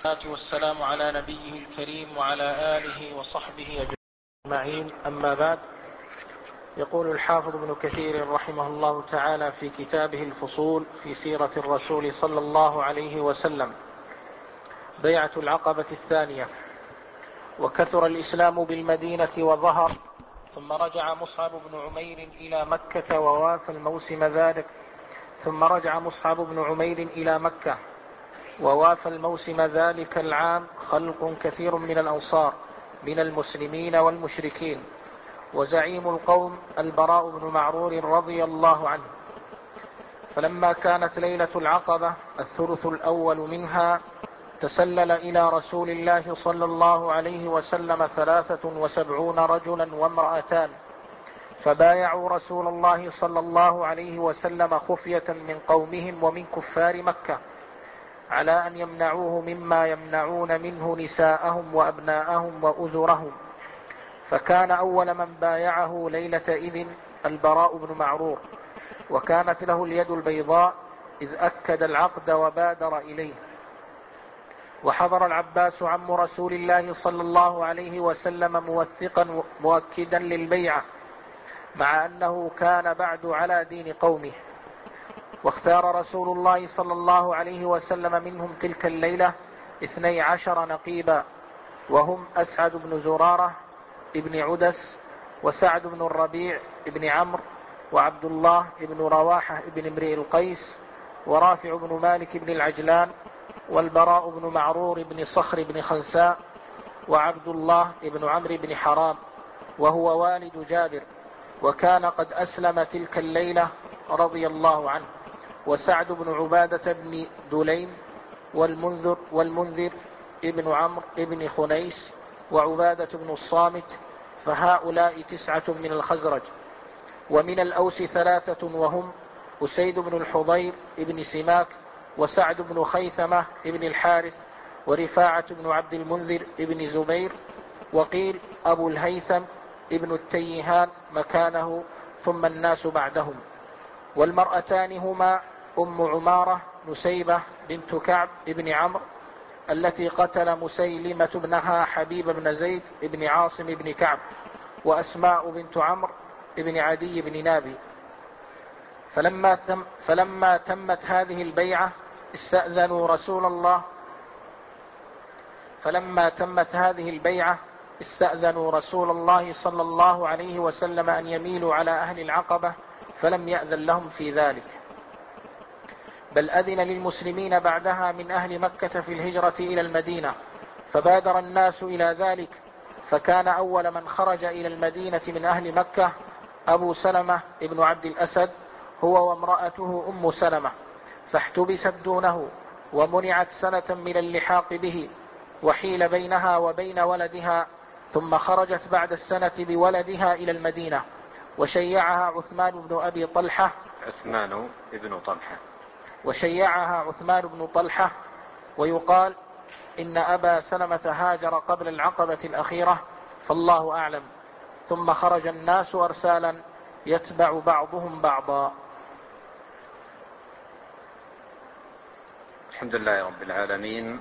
والصلاة والسلام على نبيه الكريم وعلى آله وصحبه أجمعين، أما بعد. يقول الحافظ ابن كثير رحمه الله تعالى في كتابه الفصول في سيرة الرسول صلى الله عليه وسلم: بيعة العقبة الثانية. وكثر الإسلام بالمدينة وظهر، ثم رجع مصعب بن عمير إلى مكة ووافى الموسم ذلك العام خلق كثير من الأنصار من المسلمين والمشركين، وزعيم القوم البراء بن معرور رضي الله عنه. فلما كانت ليلة العقبة الثلث الأول منها، تسلل إلى رسول الله صلى الله عليه وسلم 73 رجلا وامرأتان، فبايعوا رسول الله صلى الله عليه وسلم خفية من قومهم ومن كفار مكة، على أن يمنعوه مما يمنعون منه نساءهم وأبناءهم وأزرهم. فكان أول من بايعه ليلة إذن البراء بن معرور، وكانت له اليد البيضاء، إذ أكد العقد وبادر إليه. وحضر العباس عم رسول الله صلى الله عليه وسلم موثقا مؤكدا للبيعة، مع أنه كان بعد على دين قومه. واختار رسول الله صلى الله عليه وسلم منهم تلك الليلة 12 نقيبا، وهم أسعد بن زرارة ابن عدس، وسعد بن الربيع ابن عمرو، وعبد الله ابن رواحة ابن امرئ القيس، ورافع بن مالك بن العجلان، والبراء بن معرور بن صخر بن خنساء، وعبد الله ابن عمرو بن حرام وهو والد جابر، وكان قد أسلم تلك الليلة رضي الله عنه، وسعد بن عبادة بن دليم، والمنذر ابن عمرو ابن خنيس، وعبادة بن الصامت، فهؤلاء 9 من الخزرج. ومن الأوس 3 وهم أسيد بن الحضير ابن سماك، وسعد بن خيثمة ابن الحارث، ورفاعة بن عبد المنذر ابن زبير، وقيل أبو الهيثم ابن التيهان مكانه، ثم الناس بعدهم. والمرأتان هما أم عمارة نسيبة بنت كعب ابن عمرو، التي قتل مسيلمة ابنها حبيب بن زيد ابن عاصم ابن كعب، وأسماء بنت عمرو ابن عدي بن نابي. فلما تمت هذه البيعة استأذنوا رسول الله صلى الله عليه وسلم أن يميلوا على أهل العقبة، فلم يأذن لهم في ذلك، بل أذن للمسلمين بعدها من أهل مكة في الهجرة إلى المدينة، فبادر الناس إلى ذلك. فكان أول من خرج إلى المدينة من أهل مكة أبو سلمة ابن عبد الأسد، هو وامرأته أم سلمة، فاحتبست دونه، ومنعت سنة من اللحاق به، وحيل بينها وبين ولدها، ثم خرجت بعد السنة بولدها إلى المدينة. وشيعها عثمان بن طلحة، ويقال إن أبا سلمة هاجر قبل العقبة الأخيرة، فالله أعلم. ثم خرج الناس أرسالا يتبع بعضهم بعضا. الحمد لله رب العالمين،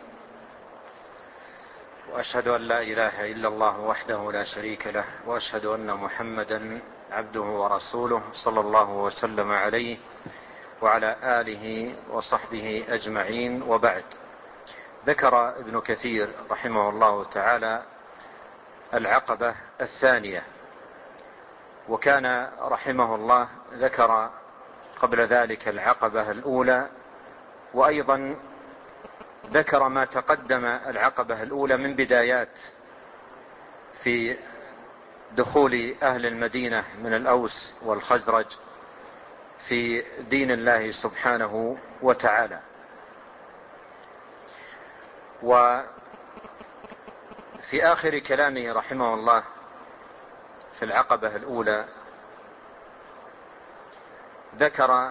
وأشهد أن لا إله إلا الله وحده لا شريك له، وأشهد أن محمدا عبده ورسوله صلى الله وسلم عليه وعلى آله وصحبه أجمعين، وبعد. ذكر ابن كثير رحمه الله تعالى العقبة الثانية، وكان رحمه الله ذكر قبل ذلك العقبة الأولى، وأيضا ذكر ما تقدم العقبة الأولى من بدايات في دخول أهل المدينة من الأوس والخزرج في دين الله سبحانه وتعالى. وفي آخر كلامه رحمه الله في العقبة الأولى ذكر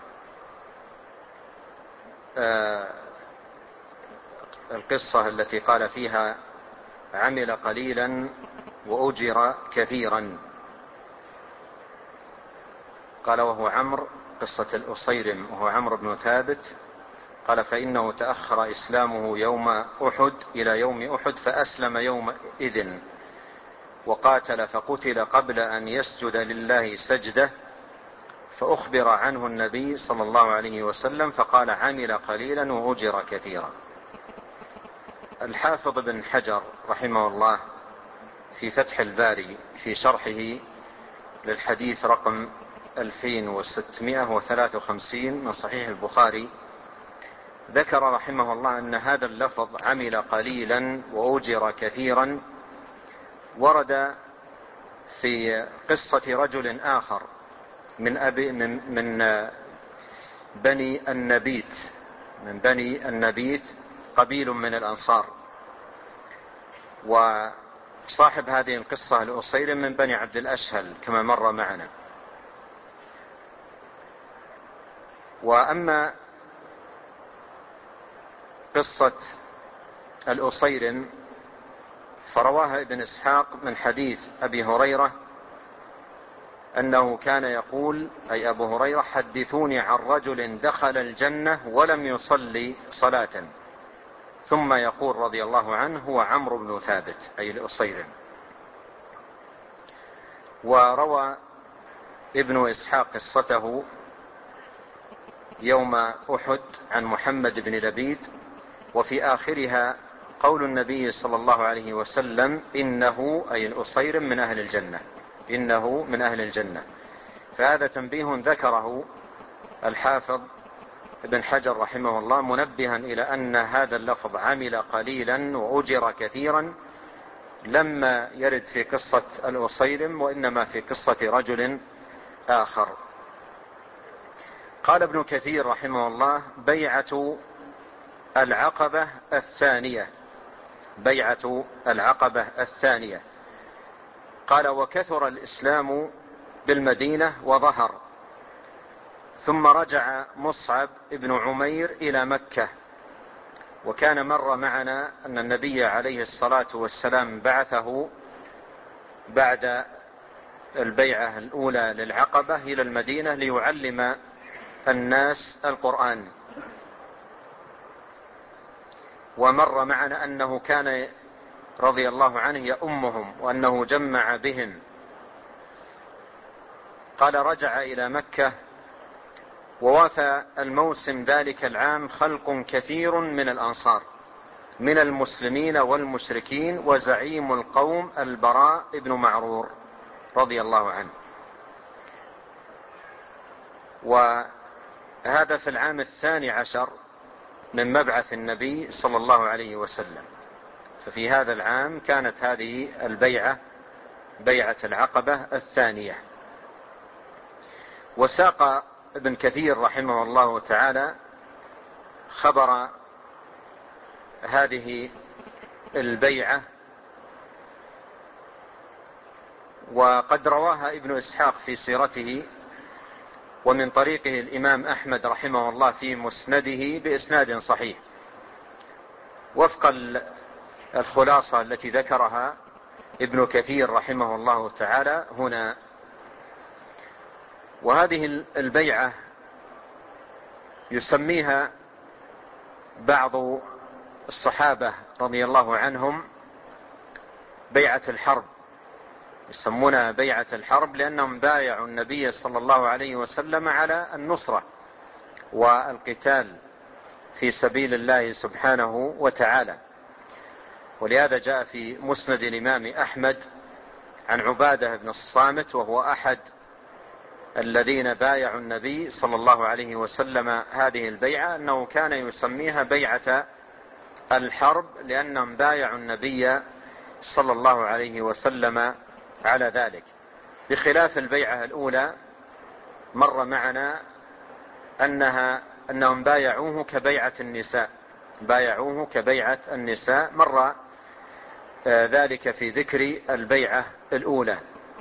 القصة التي قال فيها: عمل قليلا وأجر كثيرا. قال وهو عمرو، قصة الأصيرم، وهو عمرو بن ثابت، قال فإنه تأخر إسلامه يوم أحد إلى يوم أحد فأسلم يومئذ وقاتل فقتل قبل أن يسجد لله سجدة، فأخبر عنه النبي صلى الله عليه وسلم فقال عمل قليلا وأجر كثيرا. الحافظ بن حجر رحمه الله في فتح الباري في شرحه للحديث رقم 2653 من صحيح البخاري ذكر رحمه الله أن هذا اللفظ عمل قليلا وأجر كثيرا ورد في قصة رجل آخر من بني النبيت قبيل من الأنصار، وصاحب هذه القصة الأصير من بني عبد الأشهل كما مر معنا. وأما قصة الأصير فرواها ابن إسحاق من حديث أبي هريرة أنه كان يقول أي أبو هريرة حدثوني عن رجل دخل الجنة ولم يصلي صلاة، ثم يقول رضي الله عنه هو عمرو بن ثابت أي الأصير. وروى ابن إسحاق قصته يوم أحد عن محمد بن لبيد، وفي آخرها قول النبي صلى الله عليه وسلم إنه أي الأصير من أهل الجنة، إنه من أهل الجنة. فهذا تنبيه ذكره الحافظ ابن حجر رحمه الله منبها إلى أن هذا اللفظ عمل قليلا وأجر كثيرا لما يرد في قصة الأصيرم وإنما في قصة رجل آخر. قال ابن كثير رحمه الله بيعة العقبة الثانية، بيعة العقبة الثانية. قال وكثر الإسلام بالمدينة وظهر، ثم رجع مصعب بن عمير إلى مكة. وكان مر معنا أن النبي عليه الصلاة والسلام بعثه بعد البيعة الأولى للعقبة إلى المدينة ليعلم الناس القرآن. ومر معنا أنه كان رضي الله عنه يؤمهم وأنه جمع بهم. قال رجع إلى مكة ووافى الموسم ذلك العام خلق كثير من الأنصار من المسلمين والمشركين، وزعيم القوم البراء بن معرور رضي الله عنه. وهذا في العام 12 من مبعث النبي صلى الله عليه وسلم. ففي هذا العام كانت هذه البيعة بيعة العقبة الثانية. وساق ابن كثير رحمه الله تعالى خبر هذه البيعة، وقد رواها ابن إسحاق في سيرته، ومن طريقه الإمام أحمد رحمه الله في مسنده بإسناد صحيح وفق الخلاصة التي ذكرها ابن كثير رحمه الله تعالى هنا. وهذه البيعة يسميها بعض الصحابة رضي الله عنهم بيعة الحرب، يسمونها بيعة الحرب لأنهم بايعوا النبي صلى الله عليه وسلم على النصرة والقتال في سبيل الله سبحانه وتعالى. ولهذا جاء في مسند الإمام أحمد عن عبادة بن الصامت وهو أحد الذين بايعوا النبي صلى الله عليه وسلم هذه البيعة أنه كان يسميها بيعة الحرب لأنهم بايعوا النبي صلى الله عليه وسلم على ذلك، بخلاف البيعة الأولى مر معنا أنهم بايعوه كبيعة النساء، بايعوه كبيعة النساء، مر ذلك في ذكر البيعة الأولى.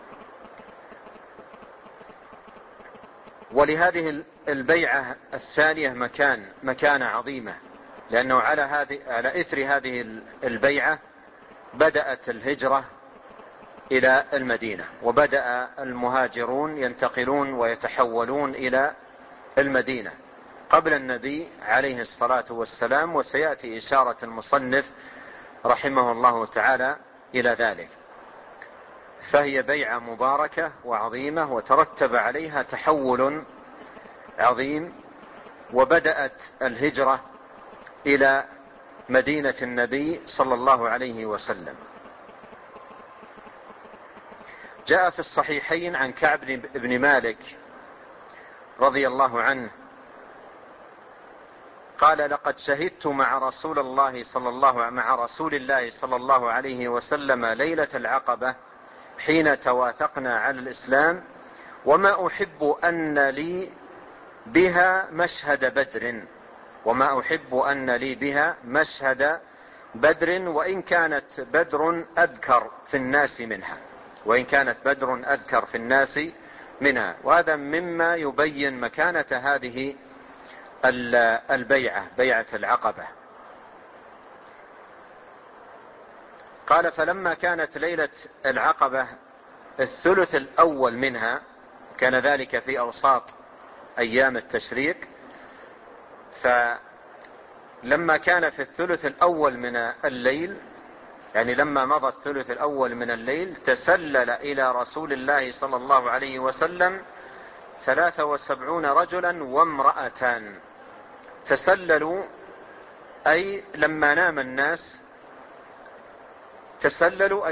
ولهذه البيعة الثانية مكانة عظيمة، لأنه على إثر هذه البيعة بدأت الهجرة إلى المدينة، وبدأ المهاجرون ينتقلون ويتحولون إلى المدينة، قبل النبي عليه الصلاة والسلام، وسيأتي إشارة المصنف رحمه الله تعالى إلى ذلك. فهي بيعة مباركة وعظيمة، وترتب عليها تحول عظيم، وبدأت الهجرة إلى مدينة النبي صلى الله عليه وسلم. جاء في الصحيحين عن كعب بن مالك رضي الله عنه قال: لقد شهدت مع رسول الله صلى الله عليه وسلم ليلة العقبة حين تواثقنا على الإسلام، وما أحب أن لي بها مشهد بدر، وإن كانت بدر أذكر في الناس منها. وهذا مما يبين مكانة هذه البيعة، بيعة العقبة. قال: فلما كانت ليلة العقبة الثلث الأول منها، كان ذلك في أوساط أيام التشريق، فلما كان في الثلث الأول من الليل، يعني لما مضى الثلث الأول من الليل، تسلل إلى رسول الله صلى الله عليه وسلم 73 رجلا وامرأتان. تسللوا أي لما نام الناس، تسللوا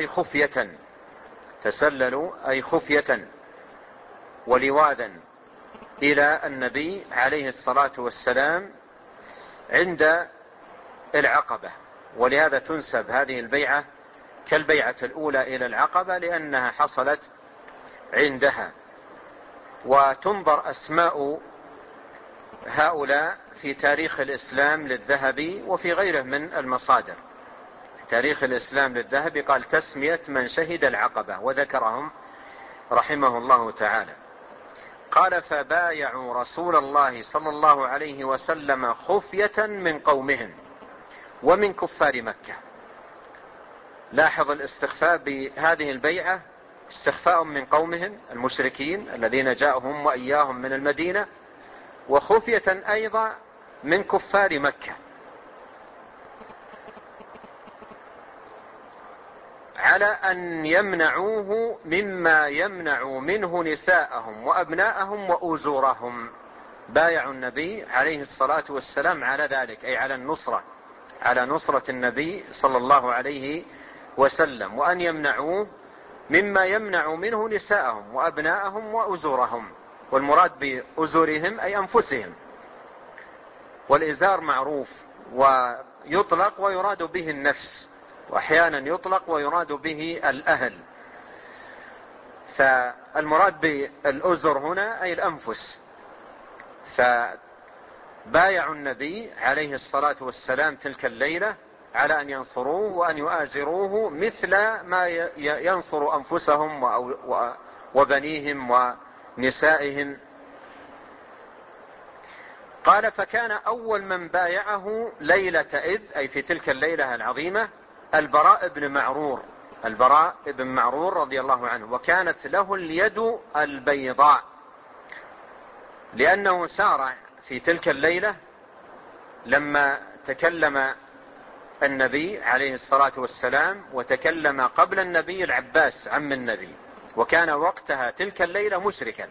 أي خفية ولواذا إلى النبي عليه الصلاة والسلام عند العقبة. ولهذا تنسب هذه البيعة كالبيعة الأولى إلى العقبة، لأنها حصلت عندها. وتنظر أسماء هؤلاء في تاريخ الإسلام للذهبي وفي غيره من المصادر. تاريخ الإسلام للذهبي قال: تسمية من شهد العقبة، وذكرهم رحمه الله تعالى. قال: فبايعوا رسول الله صلى الله عليه وسلم خفية من قومهم ومن كفار مكة. لاحظ الاستخفاء بهذه البيعة، استخفاء من قومهم المشركين الذين جاءهم وإياهم من المدينة، وخفية أيضا من كفار مكة، على أن يمنعوه مما يمنع منه نساءهم وأبناءهم وأزورهم. بايعوا النبي عليه الصلاة والسلام على ذلك، أي على نصرة النبي صلى الله عليه وسلم، وأن يمنعوه مما يمنع منه نساءهم وأبناءهم وأزورهم. والمراد بأزورهم أي أنفسهم. والإزار معروف ويطلق ويراد به النفس، وأحيانا يطلق ويراد به الأهل. فالمراد بالأزر هنا أي الأنفس. فبايعوا النبي عليه الصلاة والسلام تلك الليلة على أن ينصروه وأن يؤازروه مثل ما ينصر أنفسهم وبنيهم ونسائهم. قال: فكان أول من بايعه ليلة إذ، أي في تلك الليلة العظيمة، البراء بن معرور رضي الله عنه، وكانت له اليد البيضاء، لأنه سارع في تلك الليلة لما تكلم النبي عليه الصلاة والسلام، وتكلم قبل النبي العباس عم النبي، وكان وقتها تلك الليلة مشركا،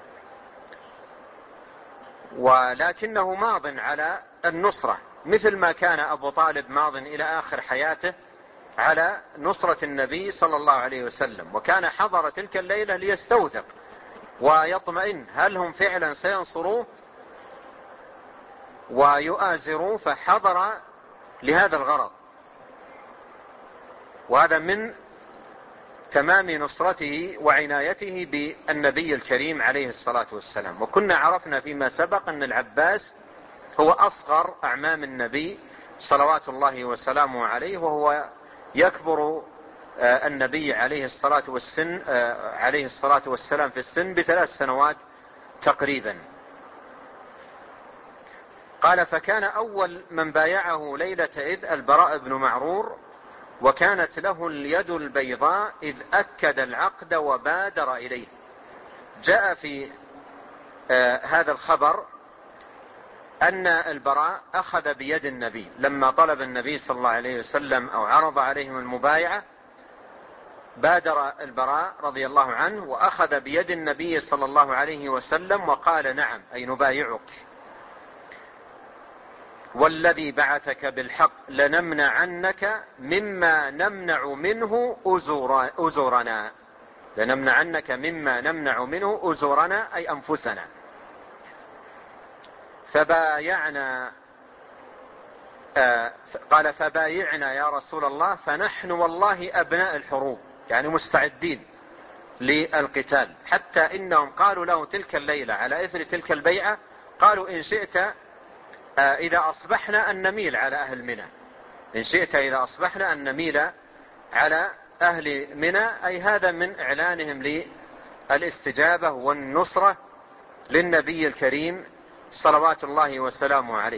ولكنه ماض على النصرة، مثل ما كان أبو طالب ماض إلى آخر حياته على نصرة النبي صلى الله عليه وسلم. وكان حضر تلك الليلة ليستوثق ويطمئن هل هم فعلا سينصروه ويؤازروه، فحضر لهذا الغرض. وهذا من تمام نصرته وعنايته بالنبي الكريم عليه الصلاة والسلام. وكنا عرفنا فيما سبق أن العباس هو أصغر أعمام النبي صلوات الله وسلامه عليه، وهو يكبر النبي عليه الصلاة والسلام في السن ب3 سنوات تقريبا. قال: فكان أول من بايعه ليلة إذ البراء بن معرور، وكانت له اليد البيضاء إذ أكد العقد وبادر إليه. جاء في هذا الخبر أن البراء أخذ بيد النبي لما طلب النبي صلى الله عليه وسلم أو عرض عليهم المبايعة، بادر البراء رضي الله عنه وأخذ بيد النبي صلى الله عليه وسلم وقال نعم، أي نبايعك، والذي بعثك بالحق لنمنعنك مما نمنع منه أزورنا، لنمنعنك مما نمنع منه أزورنا أي أنفسنا. فبايعنا، قال فبايعنا يا رسول الله، فنحن والله أبناء الحروب، يعني مستعدين للقتال، حتى إنهم قالوا له تلك الليلة على إثر تلك البيعة، قالوا إن شئت إذا أصبحنا أن نميل على أهل منى، إن شئت إذا أصبحنا أن نميل على أهل منى، أي هذا من إعلانهم للاستجابة والنصرة للنبي الكريم صلوات الله وسلامه عليه.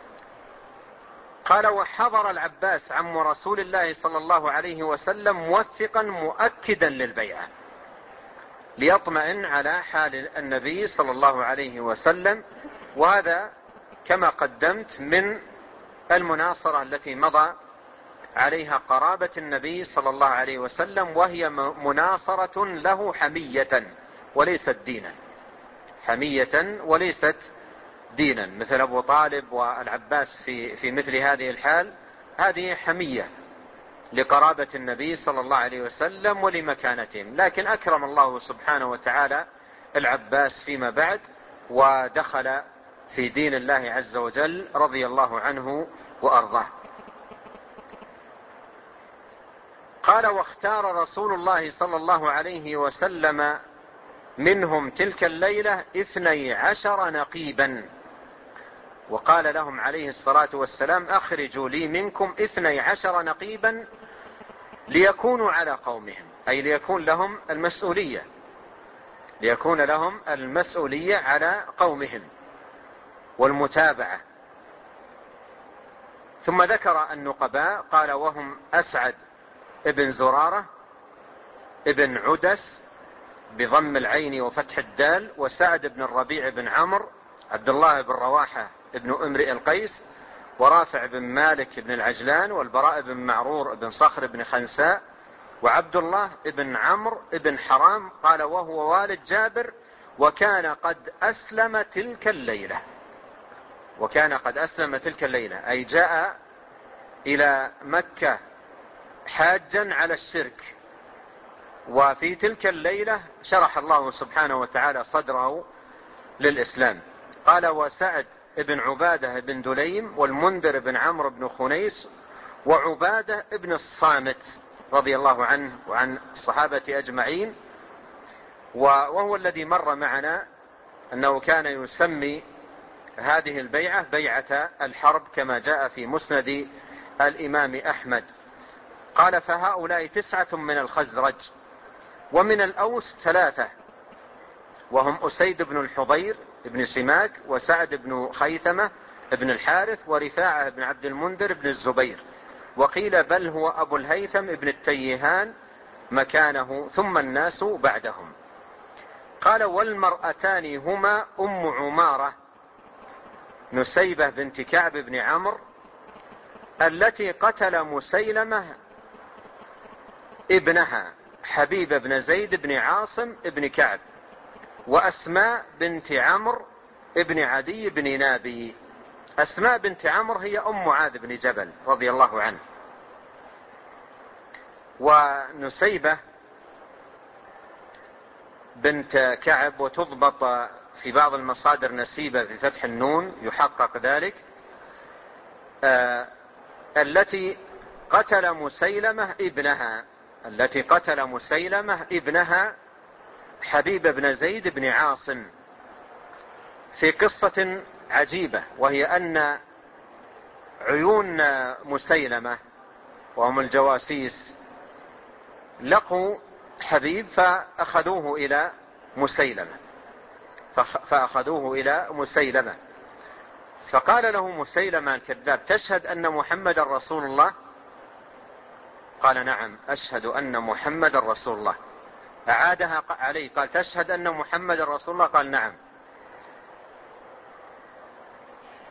قال وحضر العباس عم رسول الله صلى الله عليه وسلم موثقا مؤكدا للبيعة ليطمئن على حال النبي صلى الله عليه وسلم، وهذا كما قدمت من المناصرة التي مضى عليها قرابة النبي صلى الله عليه وسلم، وهي مناصرة له حمية وليست دينا، حمية وليست دينا، مثل أبو طالب والعباس في مثل هذه الحال، هذه حمية لقرابة النبي صلى الله عليه وسلم ولمكانتهم. لكن أكرم الله سبحانه وتعالى العباس فيما بعد ودخل في دين الله عز وجل رضي الله عنه وأرضاه. قال واختار رسول الله صلى الله عليه وسلم منهم تلك الليلة 12 نقيبا، وقال لهم عليه الصلاة والسلام أخرجوا لي منكم 12 نقيبا ليكونوا على قومهم، أي ليكون لهم المسؤولية، ليكون لهم المسؤولية على قومهم والمتابعة. ثم ذكر النقباء قال وهم أسعد ابن زرارة ابن عدس بضم العين وفتح الدال، وسعد بن الربيع بن عمرو، عبد الله بن رواحة ابن امرئ القيس، ورافع بن مالك بن العجلان، والبراء بن معرور بن صخر بن خنساء، وعبد الله بن عمرو بن حرام، قال وهو والد جابر، وكان قد أسلم تلك الليلة، وكان قد أسلم تلك الليلة، أي جاء إلى مكة حاجا على الشرك، وفي تلك الليلة شرح الله سبحانه وتعالى صدره للإسلام. قال وسعد بن عبادة بن دليم، والمنذر بن عمرو بن خنيس، وعبادة بن الصامت رضي الله عنه وعن الصحابة أجمعين، وهو الذي مر معنا أنه كان يسمي هذه البيعة بيعة الحرب كما جاء في مسند الإمام أحمد. قال فهؤلاء 9 من الخزرج، ومن الأوس 3، وهم أسيد بن الحضير بن سماك، وسعد بن خيثمة بن الحارث، ورفاعة بن عبد المنذر بن الزبير، وقيل بل هو أبو الهيثم بن التيهان مكانه، ثم الناس بعدهم. قال والمرأتان هما أم عمارة نسيبة بنت كعب بن عمرو التي قتل مسيلمة ابنها حبيب بن زيد بن عاصم بن كعب، وأسماء بنت عمرو ابن عدي بن نابي. أسماء بنت عمرو هي أم معاذ بن جبل رضي الله عنه، ونسيبة بنت كعب، وتضبط في بعض المصادر نسيبة في فتح النون يحقق ذلك، التي قتل مسيلمة ابنها، التي قتل مسيلمة ابنها حبيب بن زيد بن عاصم، في قصة عجيبة، وهي أن عيون مسيلمة وهم الجواسيس لقوا حبيب فأخذوه إلى مسيلمة، فقال له مسيلمة الكذاب تشهد أن محمد رسول الله؟ قال نعم أشهد أن محمد رسول الله. أعادها عليه قال تشهد أن محمد رسول الله؟ قال نعم.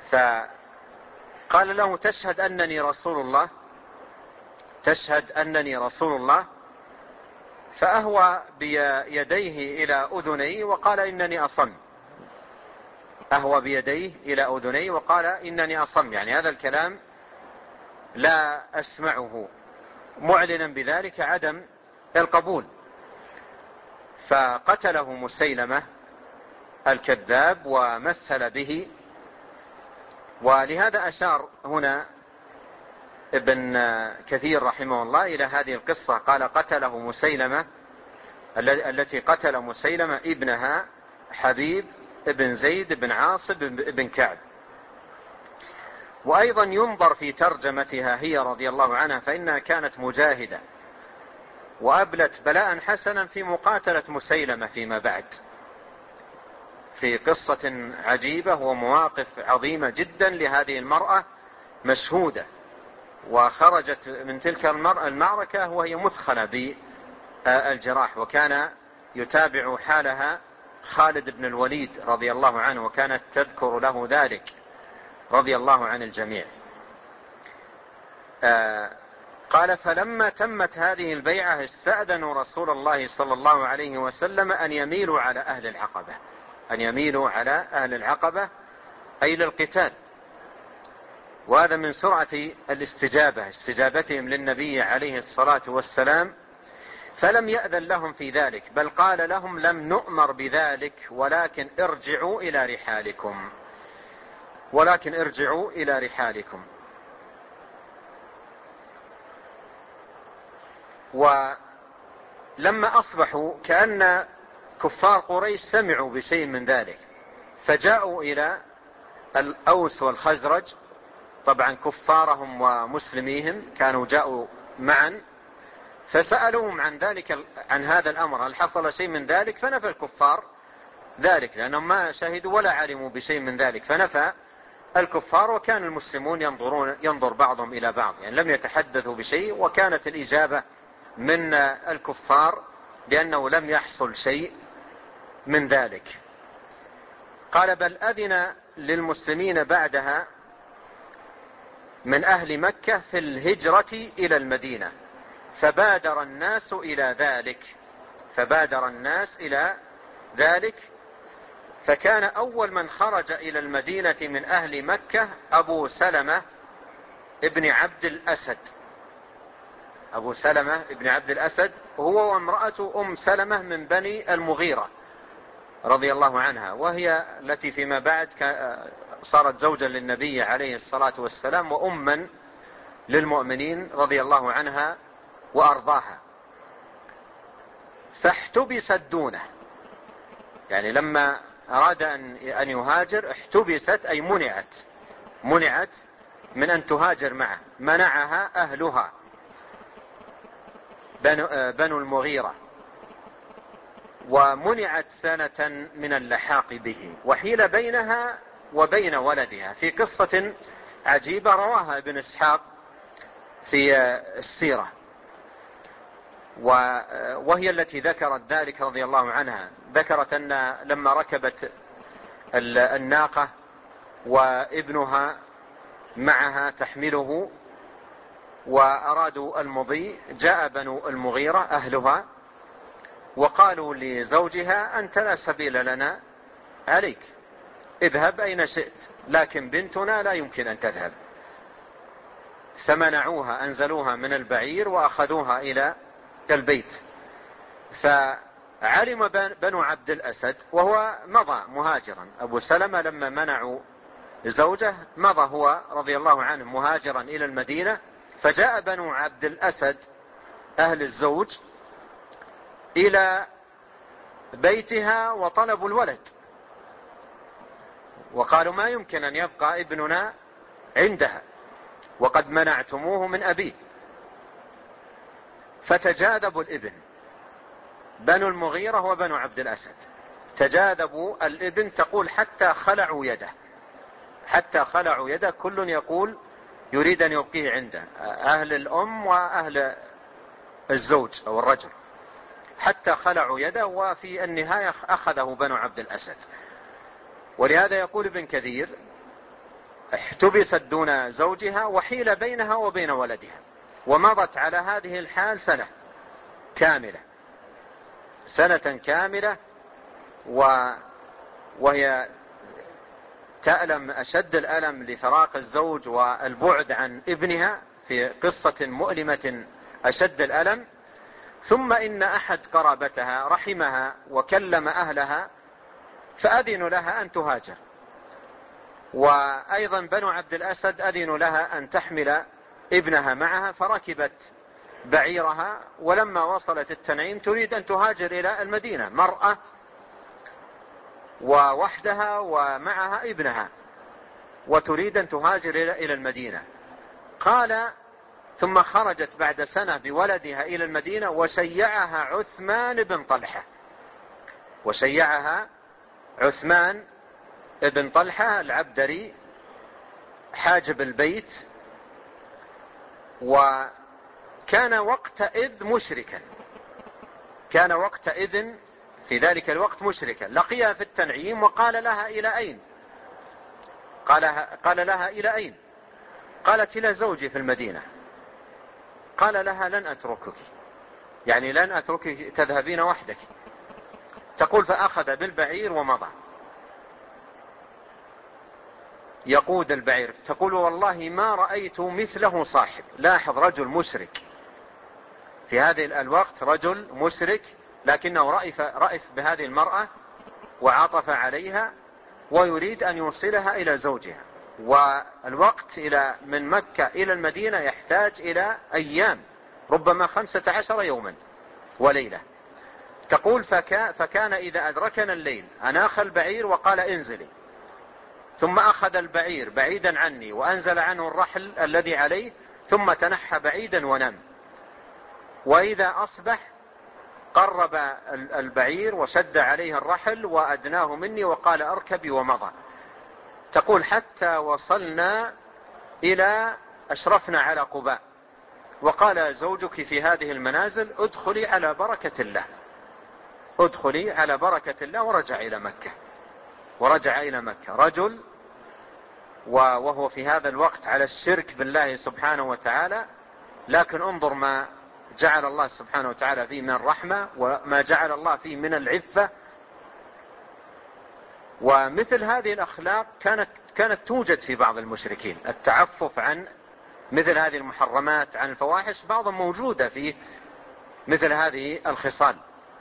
فقال له: تشهد أنني رسول الله؟ تشهد أنني رسول الله؟ فأهوى بيديه إلى أذنيه وقال: إنني أصم. أهوى بيديه إلى أذنيه وقال: إنني أصم، يعني هذا الكلام لا أسمعه، معلنا بذلك عدم القبول. فقتله مسيلمة الكذاب ومثل به. ولهذا أشار هنا ابن كثير رحمه الله إلى هذه القصة، قال: قتله مسيلمة، التي قتل مسيلمة ابنها حبيب ابن زيد بن عاصم بن كعب. وأيضا ينظر في ترجمتها هي رضي الله عنها، فإنها كانت مجاهدة وأبلت بلاء حسنا في مقاتلة مسيلمة فيما بعد، في قصة عجيبة ومواقف عظيمة جدا لهذه المرأة مشهودة، وخرجت من تلك المعركة وهي مثخنة بالجراح. وكان يتابع حالها خالد بن الوليد رضي الله عنه، وكانت تذكر له ذلك رضي الله عن الجميع. قال: فلما تمت هذه البيعة استأذنوا رسول الله صلى الله عليه وسلم أن يميلوا على أهل العقبة، أن يميلوا على أهل العقبة أي للقتال. وهذا من سرعة الاستجابة، استجابتهم للنبي عليه الصلاة والسلام، فلم يأذن لهم في ذلك، بل قال لهم: لم نؤمر بذلك، ولكن ارجعوا إلى رحالكم، ولكن ارجعوا إلى رحالكم. ولما أصبحوا كأن كفار قريش سمعوا بشيء من ذلك، فجاءوا إلى الأوس والخزرج، طبعا كفارهم ومسلميهم كانوا جاءوا معا، فسألوهم عن ذلك، عن هذا الأمر، هل حصل شيء من ذلك؟ فنفى الكفار ذلك، لأنهم ما شهدوا ولا علموا بشيء من ذلك، فنفى الكفار. وكان المسلمون ينظر بعضهم إلى بعض، يعني لم يتحدثوا بشيء، وكانت الإجابة من الكفار بأنه لم يحصل شيء من ذلك. قال: بل أذن للمسلمين بعدها من أهل مكة في الهجرة إلى المدينة، فبادر الناس إلى ذلك، فكان أول من خرج إلى المدينة من أهل مكة أبو سلمة ابن عبد الأسد. أبو سلمة ابن عبد الأسد هو وامرأة أم سلمة من بني المغيرة رضي الله عنها، وهي التي فيما بعد صارت زوجا للنبي عليه الصلاة والسلام وأما للمؤمنين رضي الله عنها وأرضاها. فاحتبست دونه، يعني لما أراد أن يهاجر احتبست أي منعت من أن تهاجر معه، منعها أهلها بنو المغيرة، ومنعت سنة من اللحاق به، وحيل بينها وبين ولدها في قصة عجيبة رواها ابن إسحاق في السيرة، وهي التي ذكرت ذلك رضي الله عنها. ذكرت أن لما ركبت الناقة وابنها معها تحمله وأرادوا المضي، جاء بنو المغيرة أهلها وقالوا لزوجها: أنت لا سبيل لنا عليك، اذهب أين شئت، لكن بنتنا لا يمكن أن تذهب. فمنعوها، أنزلوها من البعير وأخذوها إلى البيت. فعلم بنو عبد الأسد، وهو مضى مهاجرا، أبو سلمة لما منعوا زوجه مضى هو رضي الله عنه مهاجرا إلى المدينة. فجاء بنو عبد الأسد أهل الزوج إلى بيتها وطلبوا الولد، وقالوا: ما يمكن أن يبقى ابننا عندها وقد منعتموه من أبيه. فتجاذبوا الابن، بنو المغيرة وبنو عبد الأسد تجاذبوا الابن، تقول حتى خلعوا يده، كل يقول يريد أن يبقيه عنده، أهل الأم وأهل الزوج أو الرجل، حتى خلعوا يده، وفي النهاية أخذه بنو عبد الأسد. ولهذا يقول ابن كثير: احتبست دون زوجها وحيل بينها وبين ولدها، ومضت على هذه الحال سنة كاملة، وهي تألم أشد الألم لفراق الزوج والبعد عن ابنها في قصة مؤلمة أشد الألم. ثم إن أحد قرابتها رحمها وكلم أهلها فأذنوا لها أن تهاجر، وأيضا بنو عبد الأسد أذنوا لها أن تحمل ابنها معها، فركبت بعيرها، ولما وصلت التنعيم تريد أن تهاجر إلى المدينة، مرأة ووحدها ومعها ابنها، وتريد أن تهاجر إلى المدينة. قال ثم خرجت بعد سنة بولدها إلى المدينة، وشيعها عثمان بن طلحة العبدري حاجب البيت، وكان وقتئذ مشركا، في ذلك الوقت مشركا. لقيها في التنعيم وقال لها إلى أين؟ قال لها إلى أين؟ قالت إلى زوجي في المدينة. قال لها لن أتركك، يعني لن أتركك تذهبين وحدك. تقول فأخذ بالبعير ومضى يقود البعير. تقول والله ما رأيت مثله صاحب. لاحظ، رجل مشرك في هذه الوقت، رجل مشرك، لكنه رأف بهذه المرأة وعطف عليها ويريد أن يوصلها إلى زوجها، والوقت من مكة إلى المدينة يحتاج إلى أيام، ربما 15 يوما وليلة. تقول فكان إذا أدركنا الليل أناخ البعير وقال انزلي، ثم أخذ البعير بعيدا عني وأنزل عنه الرحل الذي عليه، ثم تنحى بعيدا ونام. وإذا أصبح قرب البعير وشد عليه الرحل وأدناه مني وقال أركبي ومضى. تقول حتى وصلنا إلى أشرفنا على قباء، وقال زوجك في هذه المنازل ادخلي على بركة الله، ورجع إلى مكة رجل وهو في هذا الوقت على الشرك بالله سبحانه وتعالى، لكن انظر ما جعل الله سبحانه وتعالى فيه من الرحمة، وما جعل الله فيه من العفة. ومثل هذه الأخلاق كانت توجد في بعض المشركين، التعفف عن مثل هذه المحرمات، عن الفواحش، بعضهم موجودة في مثل هذه الخصال.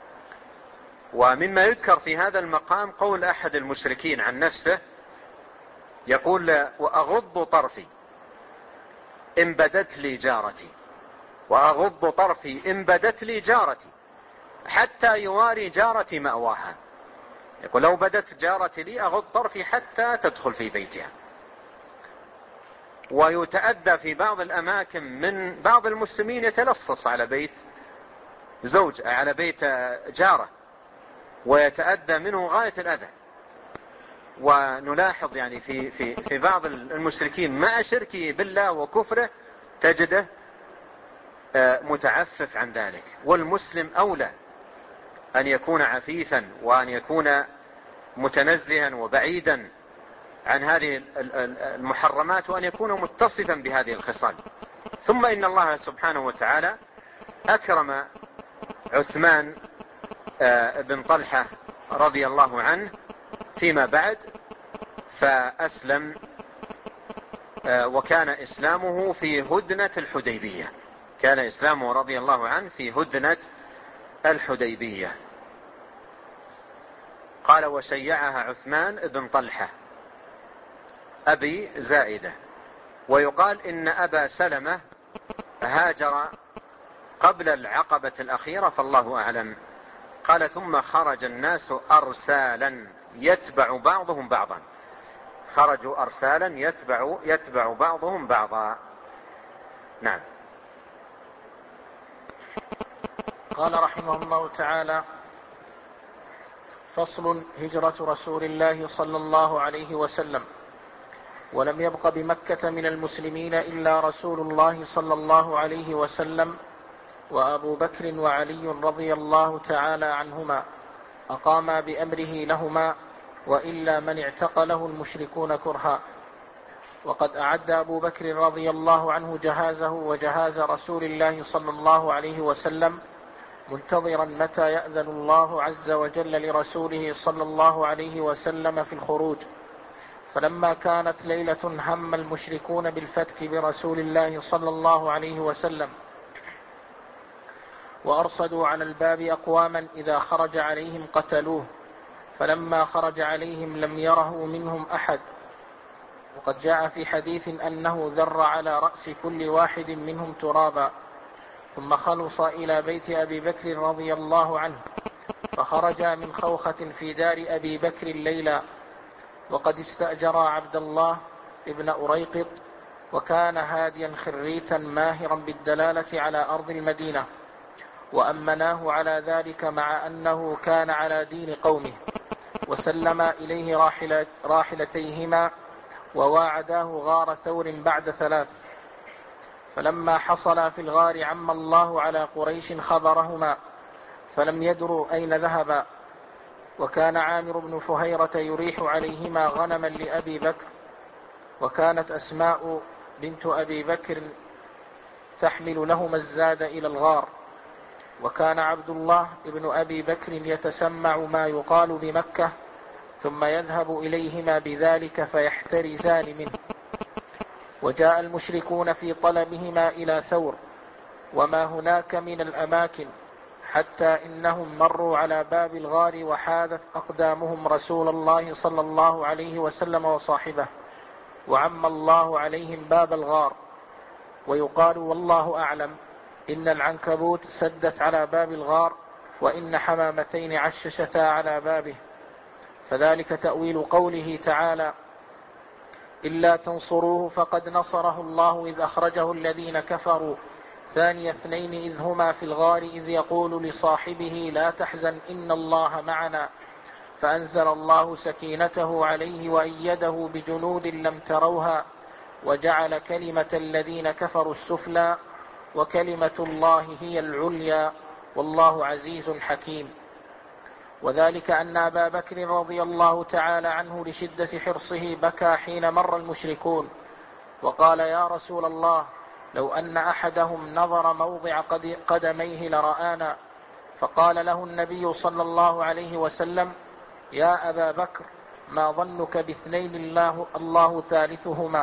ومما يذكر في هذا المقام قول أحد المشركين عن نفسه، يقول وأغض طرفي إن بدت لي جارتي حتى يواري جارتي مأواها. يقول لو بدت جارتي لي أغض طرفي حتى تدخل في بيتها. ويتأذى في بعض الأماكن من بعض المسلمين يتلصص على بيت على بيت جاره، ويتأذى منه غاية الأذى. ونلاحظ يعني في بعض المشركين مع شركه بالله وكفره تجده متعفف عن ذلك. والمسلم أولى أن يكون عفيفا، وأن يكون متنزها وبعيدا عن هذه المحرمات، وأن يكون متصفا بهذه الخصال. ثم إن الله سبحانه وتعالى أكرم عثمان بن طلحة رضي الله عنه فيما بعد فأسلم، وكان إسلامه في هدنة الحديبية. كان إسلامه رضي الله عنه في هدنة الحديبية. قال وشيعها عثمان بن طلحة أبي زائدة. ويقال إن أبا سلمة هاجر قبل العقبة الأخيرة فالله أعلم. قال ثم خرج الناس أرسالا يتبع بعضهم بعضا. خرجوا أرسالا يتبع بعضهم بعضا. نعم. قال رحمه الله تعالى: فصل: هجرة رسول الله صلى الله عليه وسلم. ولم يبق بمكة من المسلمين إلا رسول الله صلى الله عليه وسلم وأبو بكر وعلي رضي الله تعالى عنهما، أقاما بأمره لهما، وإلا من اعتقله المشركون كرها. وقد أعد أبو بكر رضي الله عنه جهازه وجهاز رسول الله صلى الله عليه وسلم منتظرا متى يأذن الله عز وجل لرسوله صلى الله عليه وسلم في الخروج. فلما كانت ليلة هم المشركون بالفتك برسول الله صلى الله عليه وسلم، وأرصدوا على الباب أقواما إذا خرج عليهم قتلوه، فلما خرج عليهم لم يره منهم أحد. وقد جاء في حديث أنه ذر على رأس كل واحد منهم ترابا، ثم خلص إلى بيت أبي بكر رضي الله عنه، فخرج من خوخة في دار أبي بكر ليلا، وقد استأجر عبد الله ابن أريقط، وكان هاديا خريتا ماهرا بالدلالة على أرض المدينة، وأمناه على ذلك مع أنه كان على دين قومه، وسلم إليه راحلتيهما، وواعداه غار ثور بعد 3. فلما حصل في الغار عم الله على قريش خبرهما، فلم يدروا أين ذهبا. وكان عامر بن فهيرة يريح عليهما غنما لأبي بكر، وكانت أسماء بنت أبي بكر تحمل لهما الزاد إلى الغار. وكان عبد الله ابن أبي بكر يتسمع ما يقال بمكة، ثم يذهب إليهما بذلك فيحترزان منه. وجاء المشركون في طلبهما إلى ثور وما هناك من الأماكن، حتى إنهم مروا على باب الغار وحاذت أقدامهم رسول الله صلى الله عليه وسلم وصاحبه، وعم الله عليهم باب الغار. ويقال والله أعلم إن العنكبوت سدت على باب الغار، وإن حمامتين عششتا على بابه، فذلك تأويل قوله تعالى: إلا تنصروه فقد نصره الله إذ أخرجه الذين كفروا ثاني 2 إذ هما في الغار إذ يقول لصاحبه لا تحزن إن الله معنا، فأنزل الله سكينته عليه وأيده بجنود لم تروها، وجعل كلمة الذين كفروا السفلى، وكلمة الله هي العليا، والله عزيز حكيم. وذلك أن أبا بكر رضي الله تعالى عنه لشدة حرصه بكى حين مر المشركون، وقال: يا رسول الله، لو أن أحدهم نظر موضع قدميه لرآنا. فقال له النبي صلى الله عليه وسلم: يا أبا بكر، ما ظنك ب2 الله ثالثهما.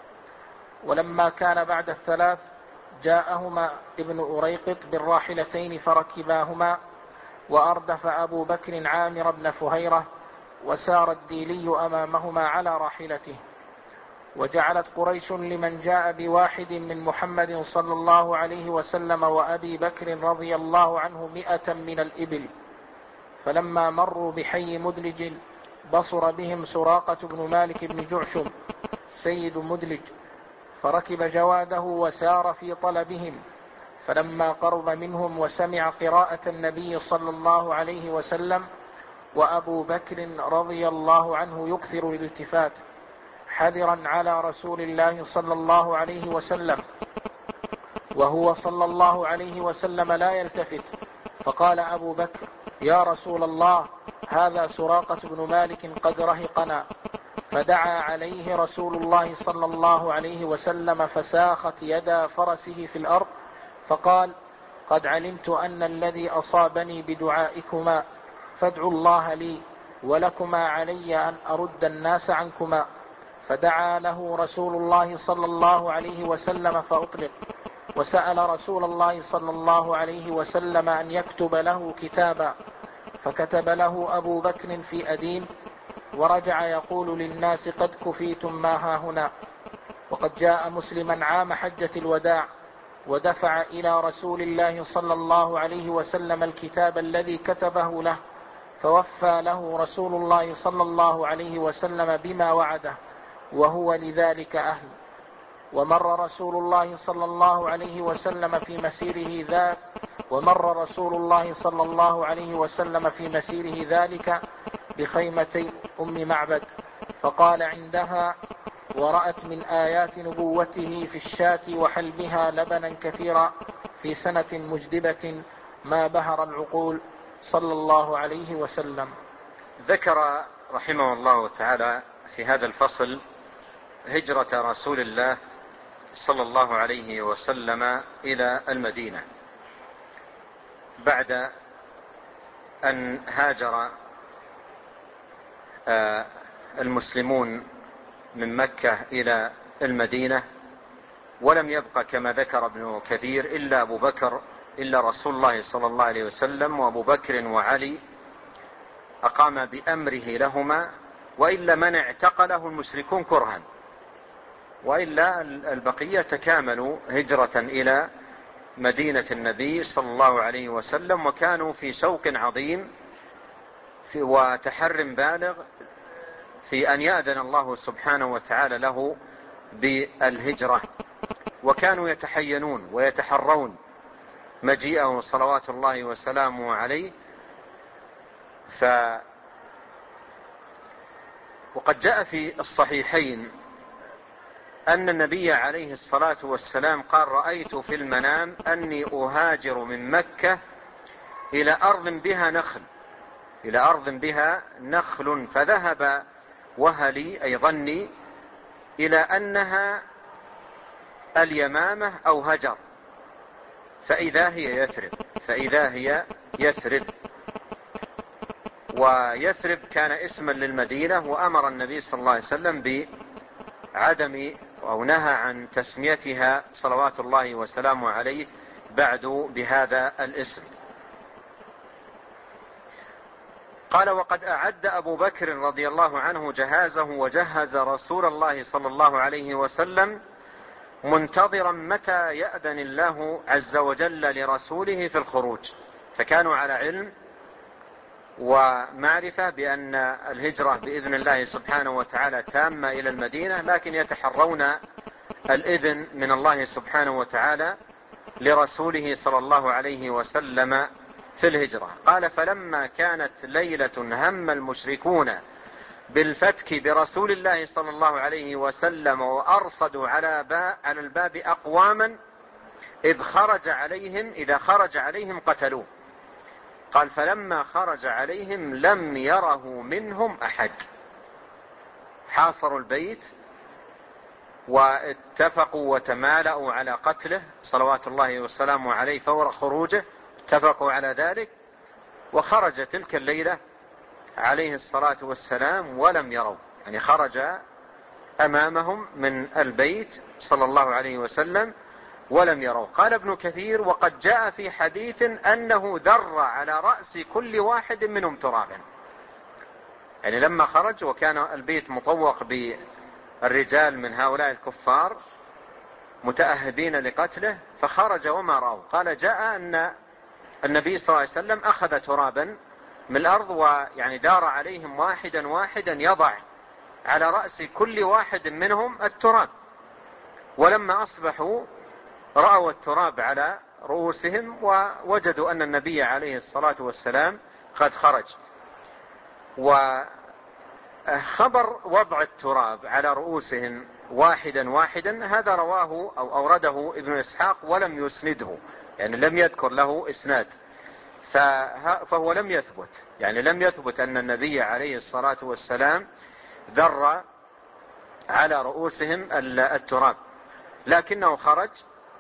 ولما كان بعد 3 جاءهما ابن أريقط بالراحلتين فركباهما، وأردف أبو بكر عامر بن فهيرة، وسار الديلي أمامهما على راحلته. وجعلت قريش لمن جاء بواحد من محمد صلى الله عليه وسلم وأبي بكر رضي الله عنه 100 من الإبل. فلما مروا بحي مدلج بصر بهم سراقة بن مالك بن جعشم سيد مدلج، فركب جواده وسار في طلبهم. فلما قرب منهم وسمع قراءة النبي صلى الله عليه وسلم وأبو بكر رضي الله عنه يكثر الالتفات حذرا على رسول الله صلى الله عليه وسلم، وهو صلى الله عليه وسلم لا يلتفت، فقال أبو بكر: يا رسول الله، هذا سراقة بن مالك قد رهقنا. فدعا عليه رسول الله صلى الله عليه وسلم، فساخت يدا فرسه في الأرض، فقال: قد علمت أن الذي أصابني بدعائكما، فادعوا الله لي ولكما علي أن أرد الناس عنكما. فدعا له رسول الله صلى الله عليه وسلم فأطلق، وسأل رسول الله صلى الله عليه وسلم أن يكتب له كتابا، فكتب له أبو بكر في أديم، ورجع يقول للناس: قد كفيتم ما هاهنا. وقد جاء مسلما عام حجة الوداع ودفع إلى رسول الله صلى الله عليه وسلم الكتاب الذي كتبه له، فوفى له رسول الله صلى الله عليه وسلم بما وعده، وهو لذلك أهل. ومر رسول الله صلى الله عليه وسلم في مسيره ذلك بخيمتي أم معبد، فقال عندها: ورأت من آيات نبوته في الشاة وحلبها لبنا كثيرا في سنة مجدبة ما بهر العقول، صلى الله عليه وسلم. ذكر رحمه الله تعالى في هذا الفصل هجرة رسول الله صلى الله عليه وسلم إلى المدينة بعد أن هاجر المسلمون من مكة إلى المدينة، ولم يبق كما ذكر ابن كثير إلا أبو بكر، إلا رسول الله صلى الله عليه وسلم وأبو بكر وعلي أقام بأمره لهما، وإلا من اعتقله المشركون كرها، وإلا البقية تكاملوا هجرة إلى مدينة النبي صلى الله عليه وسلم، وكانوا في شوق عظيم وتحر بالغ في أن يأذن الله سبحانه وتعالى له بالهجرة، وكانوا يتحينون ويتحرون مجيئه صلوات الله وسلامه عليه. وقد جاء في الصحيحين أن النبي عليه الصلاة والسلام قال: رأيت في المنام أني أهاجر من مكة إلى أرض بها نخل، فذهب وهلي أي ظني إلى أنها اليمامة أو هجر، فإذا هي يثرب. ويثرب كان اسما للمدينة، وأمر النبي صلى الله عليه وسلم بعدم أو نهى عن تسميتها صلوات الله وسلامه عليه بعد بهذا الاسم. قال: وقد أعد أبو بكر رضي الله عنه جهازه وجهز رسول الله صلى الله عليه وسلم منتظرا متى يأذن الله عز وجل لرسوله في الخروج، فكانوا على علم ومعرفة بأن الهجرة بإذن الله سبحانه وتعالى تامة إلى المدينة، لكن يتحرون الإذن من الله سبحانه وتعالى لرسوله صلى الله عليه وسلم في الهجرة. قال: فلما كانت ليلة هم المشركون بالفتك برسول الله صلى الله عليه وسلم وأرصدوا على الباب أقواما إذا خرج عليهم قتلوه. قال: فلما خرج عليهم لم يره منهم أحد. حاصروا البيت واتفقوا وتمالأوا على قتله صلوات الله وسلامه عليه فور خروجه، اتفقوا على ذلك، وخرج تلك الليلة عليه الصلاة والسلام ولم يروا، يعني خرج أمامهم من البيت صلى الله عليه وسلم ولم يروا. قال ابن كثير: وقد جاء في حديث أنه ذر على رأس كل واحد منهم ترابا، يعني لما خرج وكان البيت مطوق بالرجال من هؤلاء الكفار متأهبين لقتله، فخرج وما رأوا. قال: جاء أن النبي صلى الله عليه وسلم أخذ ترابا من الأرض ويعني دار عليهم واحدا واحدا يضع على رأس كل واحد منهم التراب، ولما أصبحوا رأوا التراب على رؤوسهم ووجدوا أن النبي عليه الصلاة والسلام قد خرج. وخبر وضع التراب على رؤوسهم واحدا واحدا هذا رواه أو أورده ابن إسحاق ولم يسنده، يعني لم يذكر له إسناد، فهو لم يثبت، يعني لم يثبت أن النبي عليه الصلاة والسلام ذر على رؤوسهم التراب، لكنه خرج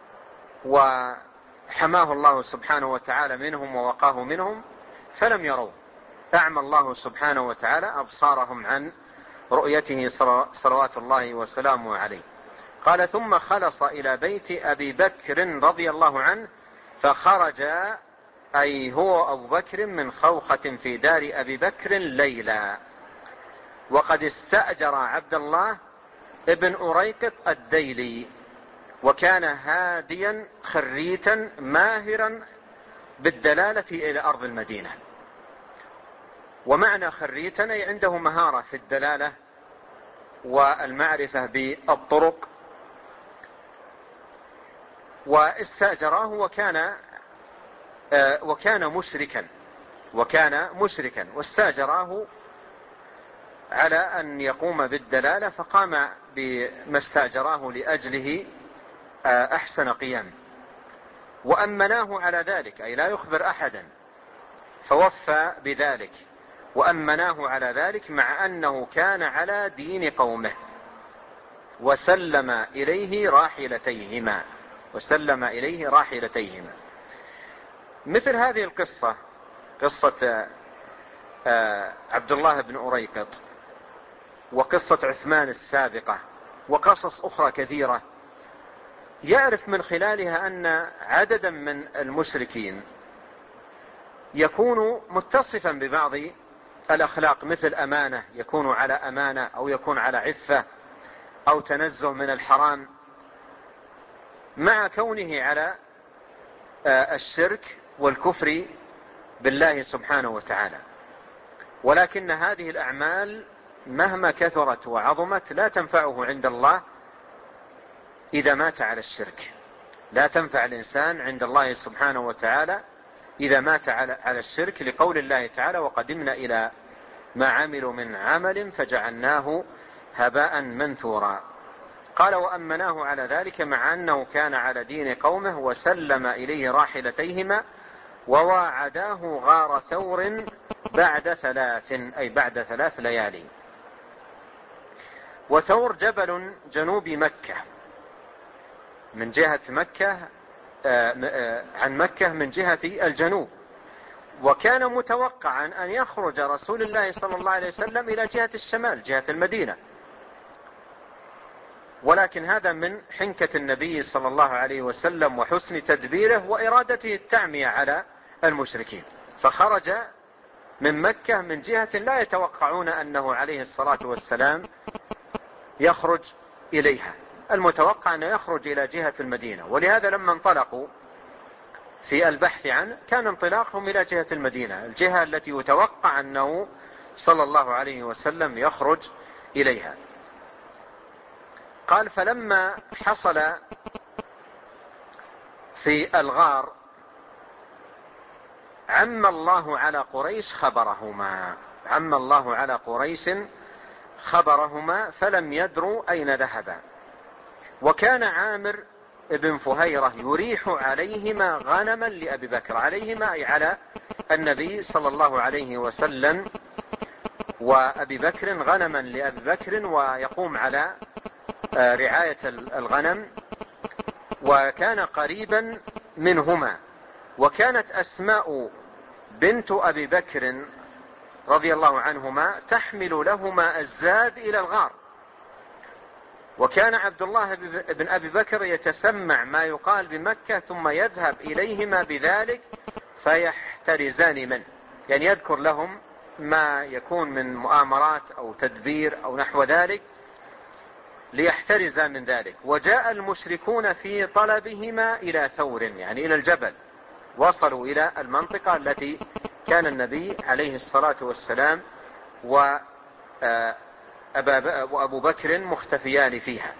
وحماه الله سبحانه وتعالى منهم ووقاه منهم فلم يروا، أعمى الله سبحانه وتعالى أبصارهم عن رؤيته صلوات الله وسلامه عليه. قال: ثم خلص إلى بيت أبي بكر رضي الله عنه فخرج، أي هو أبو بكر، من خوخة في دار أبي بكر ليلا، وقد استأجر عبد الله ابن أريقط الديلي، وكان هاديا خريتا ماهرا بالدلالة إلى أرض المدينة. ومعنى خريتا أي عنده مهارة في الدلالة والمعرفة بالطرق. واستأجراه وكان مشركا واستأجراه على أن يقوم بالدلالة، فقام بما استأجراه لأجله أحسن قيام، وأمناه على ذلك، أي لا يخبر أحدا، فوفى بذلك وأمناه على ذلك، مع أنه كان على دين قومه، وسلم إليه راحلتيهما. وسلم إليه راحلتيهما. مثل هذه القصة، قصة عبد الله بن أريقط، وقصة عثمان السابقة، وقصص أخرى كثيرة، يعرف من خلالها أن عددا من المشركين يكون متصفا ببعض الأخلاق، مثل أمانة، يكون على أمانة، أو يكون على عفة، أو تنزه من الحرام، مع كونه على الشرك والكفر بالله سبحانه وتعالى. ولكن هذه الأعمال مهما كثرت وعظمت لا تنفعه عند الله إذا مات على الشرك. لا تنفع الإنسان عند الله سبحانه وتعالى إذا مات على الشرك، لقول الله تعالى: وقدمنا إلى ما عملوا من عمل فجعلناه هباء منثورا. قال: وأمناه على ذلك مع أنه كان على دين قومه، وسلم إليه راحلتيهما، وواعداه غار ثور بعد 3، أي بعد 3 ليالي. وثور جبل جنوب مكة، من جهة مكة، عن مكة من جهة الجنوب. وكان متوقعا أن يخرج رسول الله صلى الله عليه وسلم إلى جهة الشمال، جهة المدينة، ولكن هذا من حنكة النبي صلى الله عليه وسلم وحسن تدبيره وإرادته التعمية على المشركين، فخرج من مكة من جهة لا يتوقعون أنه عليه الصلاة والسلام يخرج إليها. المتوقع أنه يخرج إلى جهة المدينة، ولهذا لما انطلقوا في البحث عنه كان انطلاقهم إلى جهة المدينة، الجهة التي يتوقع أنه صلى الله عليه وسلم يخرج إليها. قال: فلما حصل في الغار عم الله على قريش خبرهما، عم الله على قريش خبرهما، فلم يدروا أين ذهبا. وكان عامر ابن فهيرة يريح عليهما غنما لأبي بكر، عليهما أي على النبي صلى الله عليه وسلم وأبي بكر، غنما لأبي بكر، ويقوم على رعاية الغنم، وكان قريبا منهما. وكانت أسماء بنت أبي بكر رضي الله عنهما تحمل لهما الزاد إلى الغار. وكان عبد الله بن أبي بكر يتسمع ما يقال بمكة ثم يذهب إليهما بذلك فيحترزان منه، يعني يذكر لهم ما يكون من مؤامرات أو تدبير أو نحو ذلك ليحترزا من ذلك. وجاء المشركون في طلبهما إلى ثور، يعني إلى الجبل، وصلوا إلى المنطقة التي كان النبي عليه الصلاة والسلام وأبو بكر مختفيان فيها،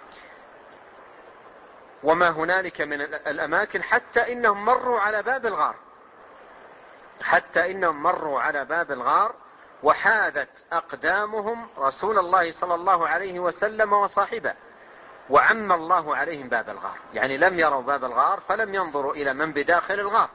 وما هنالك من الأماكن، حتى إنهم مروا على باب الغار، حتى إنهم مروا على باب الغار وحاذت أقدامهم رسول الله صلى الله عليه وسلم وصاحبه، وعم الله عليهم باب الغار، يعني لم يروا باب الغار فلم ينظروا إلى من بداخل الغار.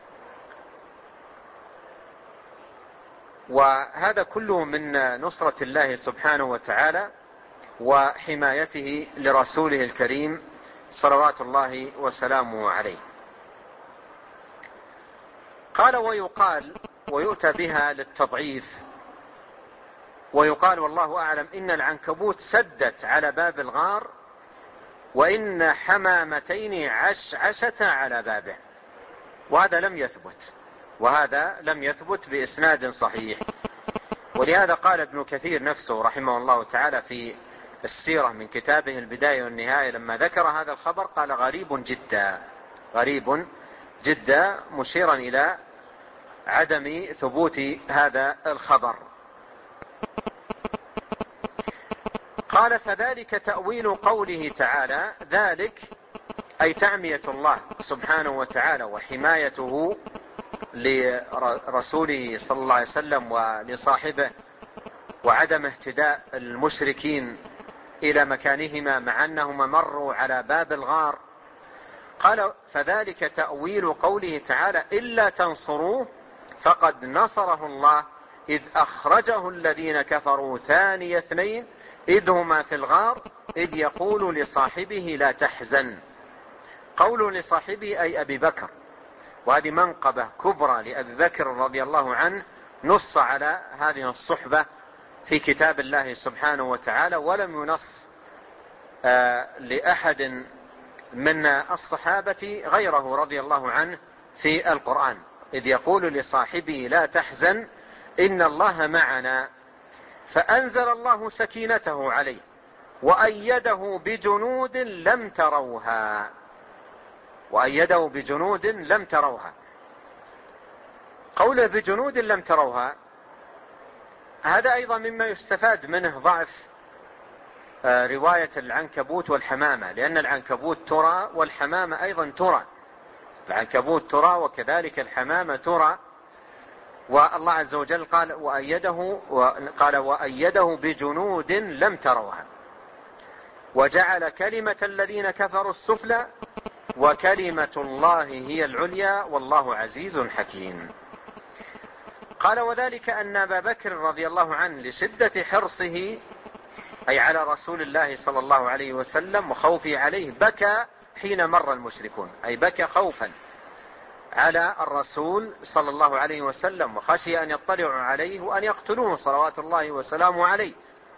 وهذا كله من نصرة الله سبحانه وتعالى وحمايته لرسوله الكريم صلوات الله وسلامه عليه. قال: ويقال، ويؤتى بها للتضعيف، ويقال والله أعلم إن العنكبوت سدت على باب الغار، وإن حمامتين عشعشتا على بابه. وهذا لم يثبت بإسناد صحيح. ولهذا قال ابن كثير نفسه رحمه الله تعالى في السيرة من كتابه البداية والنهاية لما ذكر هذا الخبر قال: غريب جدا، مشيرا إلى عدم ثبوت هذا الخبر. قال: فذلك تأويل قوله تعالى، ذلك أي تعمية الله سبحانه وتعالى وحمايته لرسوله صلى الله عليه وسلم ولصاحبه، وعدم اهتداء المشركين إلى مكانهما مع أنهما مروا على باب الغار. قال: فذلك تأويل قوله تعالى: إلا تنصروه فقد نصره الله إذ أخرجه الذين كفروا ثاني اثنين إذ هما في الغار إذ يقول لصاحبه لا تحزن. قوله لصاحبه أي أبي بكر، وهذه منقبة كبرى لأبي بكر رضي الله عنه، نص على هذه الصحبة في كتاب الله سبحانه وتعالى، ولم ينص لأحد من الصحابة غيره رضي الله عنه في القرآن. إذ يقول لصاحبه لا تحزن إن الله معنا، فأنزل الله سكينته عليه وأيده بجنود لم تروها. وأيده بجنود لم تروها. قوله بجنود لم تروها هذا أيضا مما يستفاد منه ضعف رواية العنكبوت والحمامة، لأن العنكبوت ترى والحمامة أيضا ترى. العنكبوت ترى وكذلك الحمامة ترى. والله عز وجل قال وأيده بجنود لم تروها وجعل كلمة الذين كفروا السفلى وكلمة الله هي العليا والله عزيز حكيم. قال وذلك أن أبا بكر رضي الله عنه لشدة حرصه أي على رسول الله صلى الله عليه وسلم وخوفه عليه بكى حين مر المشركون، أي بكى خوفا على الرسول صلى الله عليه وسلم وخشي أن يطلعوا عليه وأن يقتلوه صلوات الله وسلامه عليه.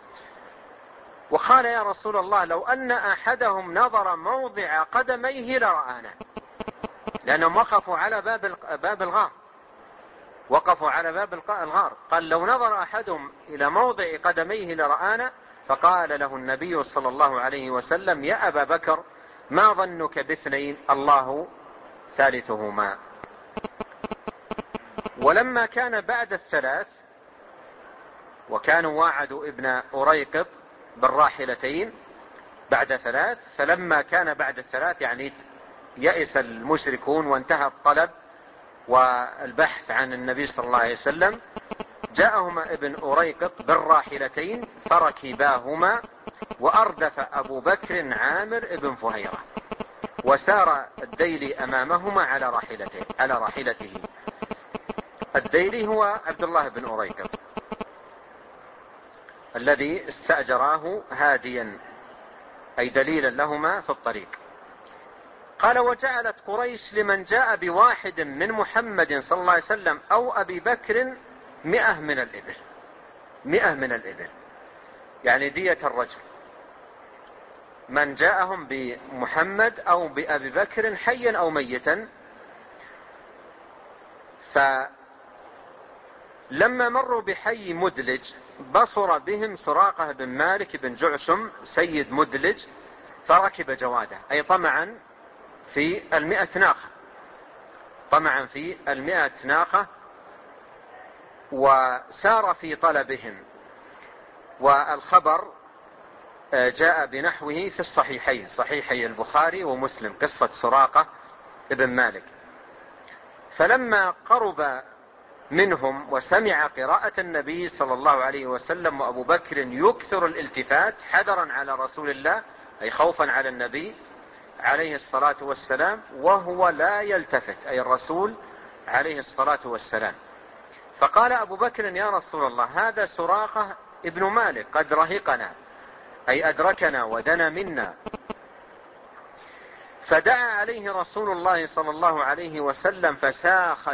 وقال يا رسول الله لو أن أحدهم نظر موضع قدميه لرآنا، لأنهم وقفوا على باب الغار، وقفوا على باب الغار. قال لو نظر أحدهم إلى موضع قدميه لرآنا. فقال له النبي صلى الله عليه وسلم يا أبا بكر ما ظنك باثنين الله ثالثهما. ولما كان بعد الثلاث وكانوا واعدوا ابن أريقط بالراحلتين بعد ثلاث، فلما كان بعد الثلاث يعني يئس المشركون وانتهى الطلب والبحث عن النبي صلى الله عليه وسلم، جاءهما ابن أريقط بالراحلتين فركباهما وأردف أبو بكر عامر ابن فهيرة وسار الديلي أمامهما على راحلته. الديلي هو عبد الله بن أريقط الذي استأجراه هاديا أي دليلا لهما في الطريق. قال وجعلت قريش لمن جاء بواحد من محمد صلى الله عليه وسلم أو أبي بكر 100 من الإبل. 100 من الإبل يعني دية الرجل، من جاءهم بمحمد أو بأبي بكر حيا أو ميتا. فلما مروا بحي مدلج بصر بهم سراقة بن مالك بن جعشم سيد مدلج فركب جواده، أي طمعا في 100 ناقة، طمعا في 100 ناقة، وسار في طلبهم. والخبر جاء بنحوه في الصحيحين، صحيحي البخاري ومسلم، قصة سراقة بن مالك. فلما قرب منهم وسمع قراءة النبي صلى الله عليه وسلم وأبو بكر يكثر الالتفات حذرا على رسول الله أي خوفا على النبي عليه الصلاة والسلام وهو لا يلتفت أي الرسول عليه الصلاة والسلام، فقال أبو بكر يا رسول الله هذا سراقة ابن مالك قد رهقنا أي أدركنا ودنا منا. فدعا عليه رسول الله صلى الله عليه وسلم فساخت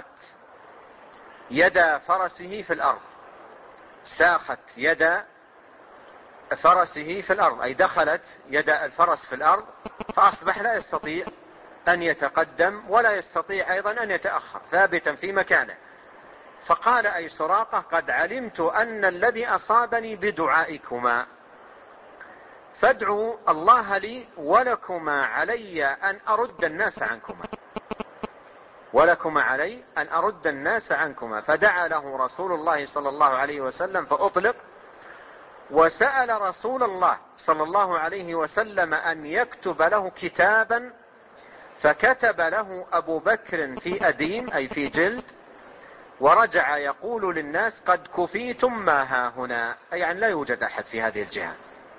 يد فرسه في الأرض، ساخت يد فرسه في الأرض أي دخلت يد الفرس في الأرض، فأصبح لا يستطيع أن يتقدم ولا يستطيع أيضا أن يتأخر، ثابتا في مكانه. فقال أي سراقة قد علمت أن الذي أصابني بدعائكما، فادعوا الله لي ولكما علي أن أرد الناس عنكما، ولكما علي أن أرد الناس عنكما. فدعا له رسول الله صلى الله عليه وسلم فأطلق، وسأل رسول الله صلى الله عليه وسلم أن يكتب له كتابا، فكتب له أبو بكر في أديم أي في جلد، ورجع يقول للناس قد كفيتم ما ها هنا، أي يعني لا يوجد أحد في هذه الجهة.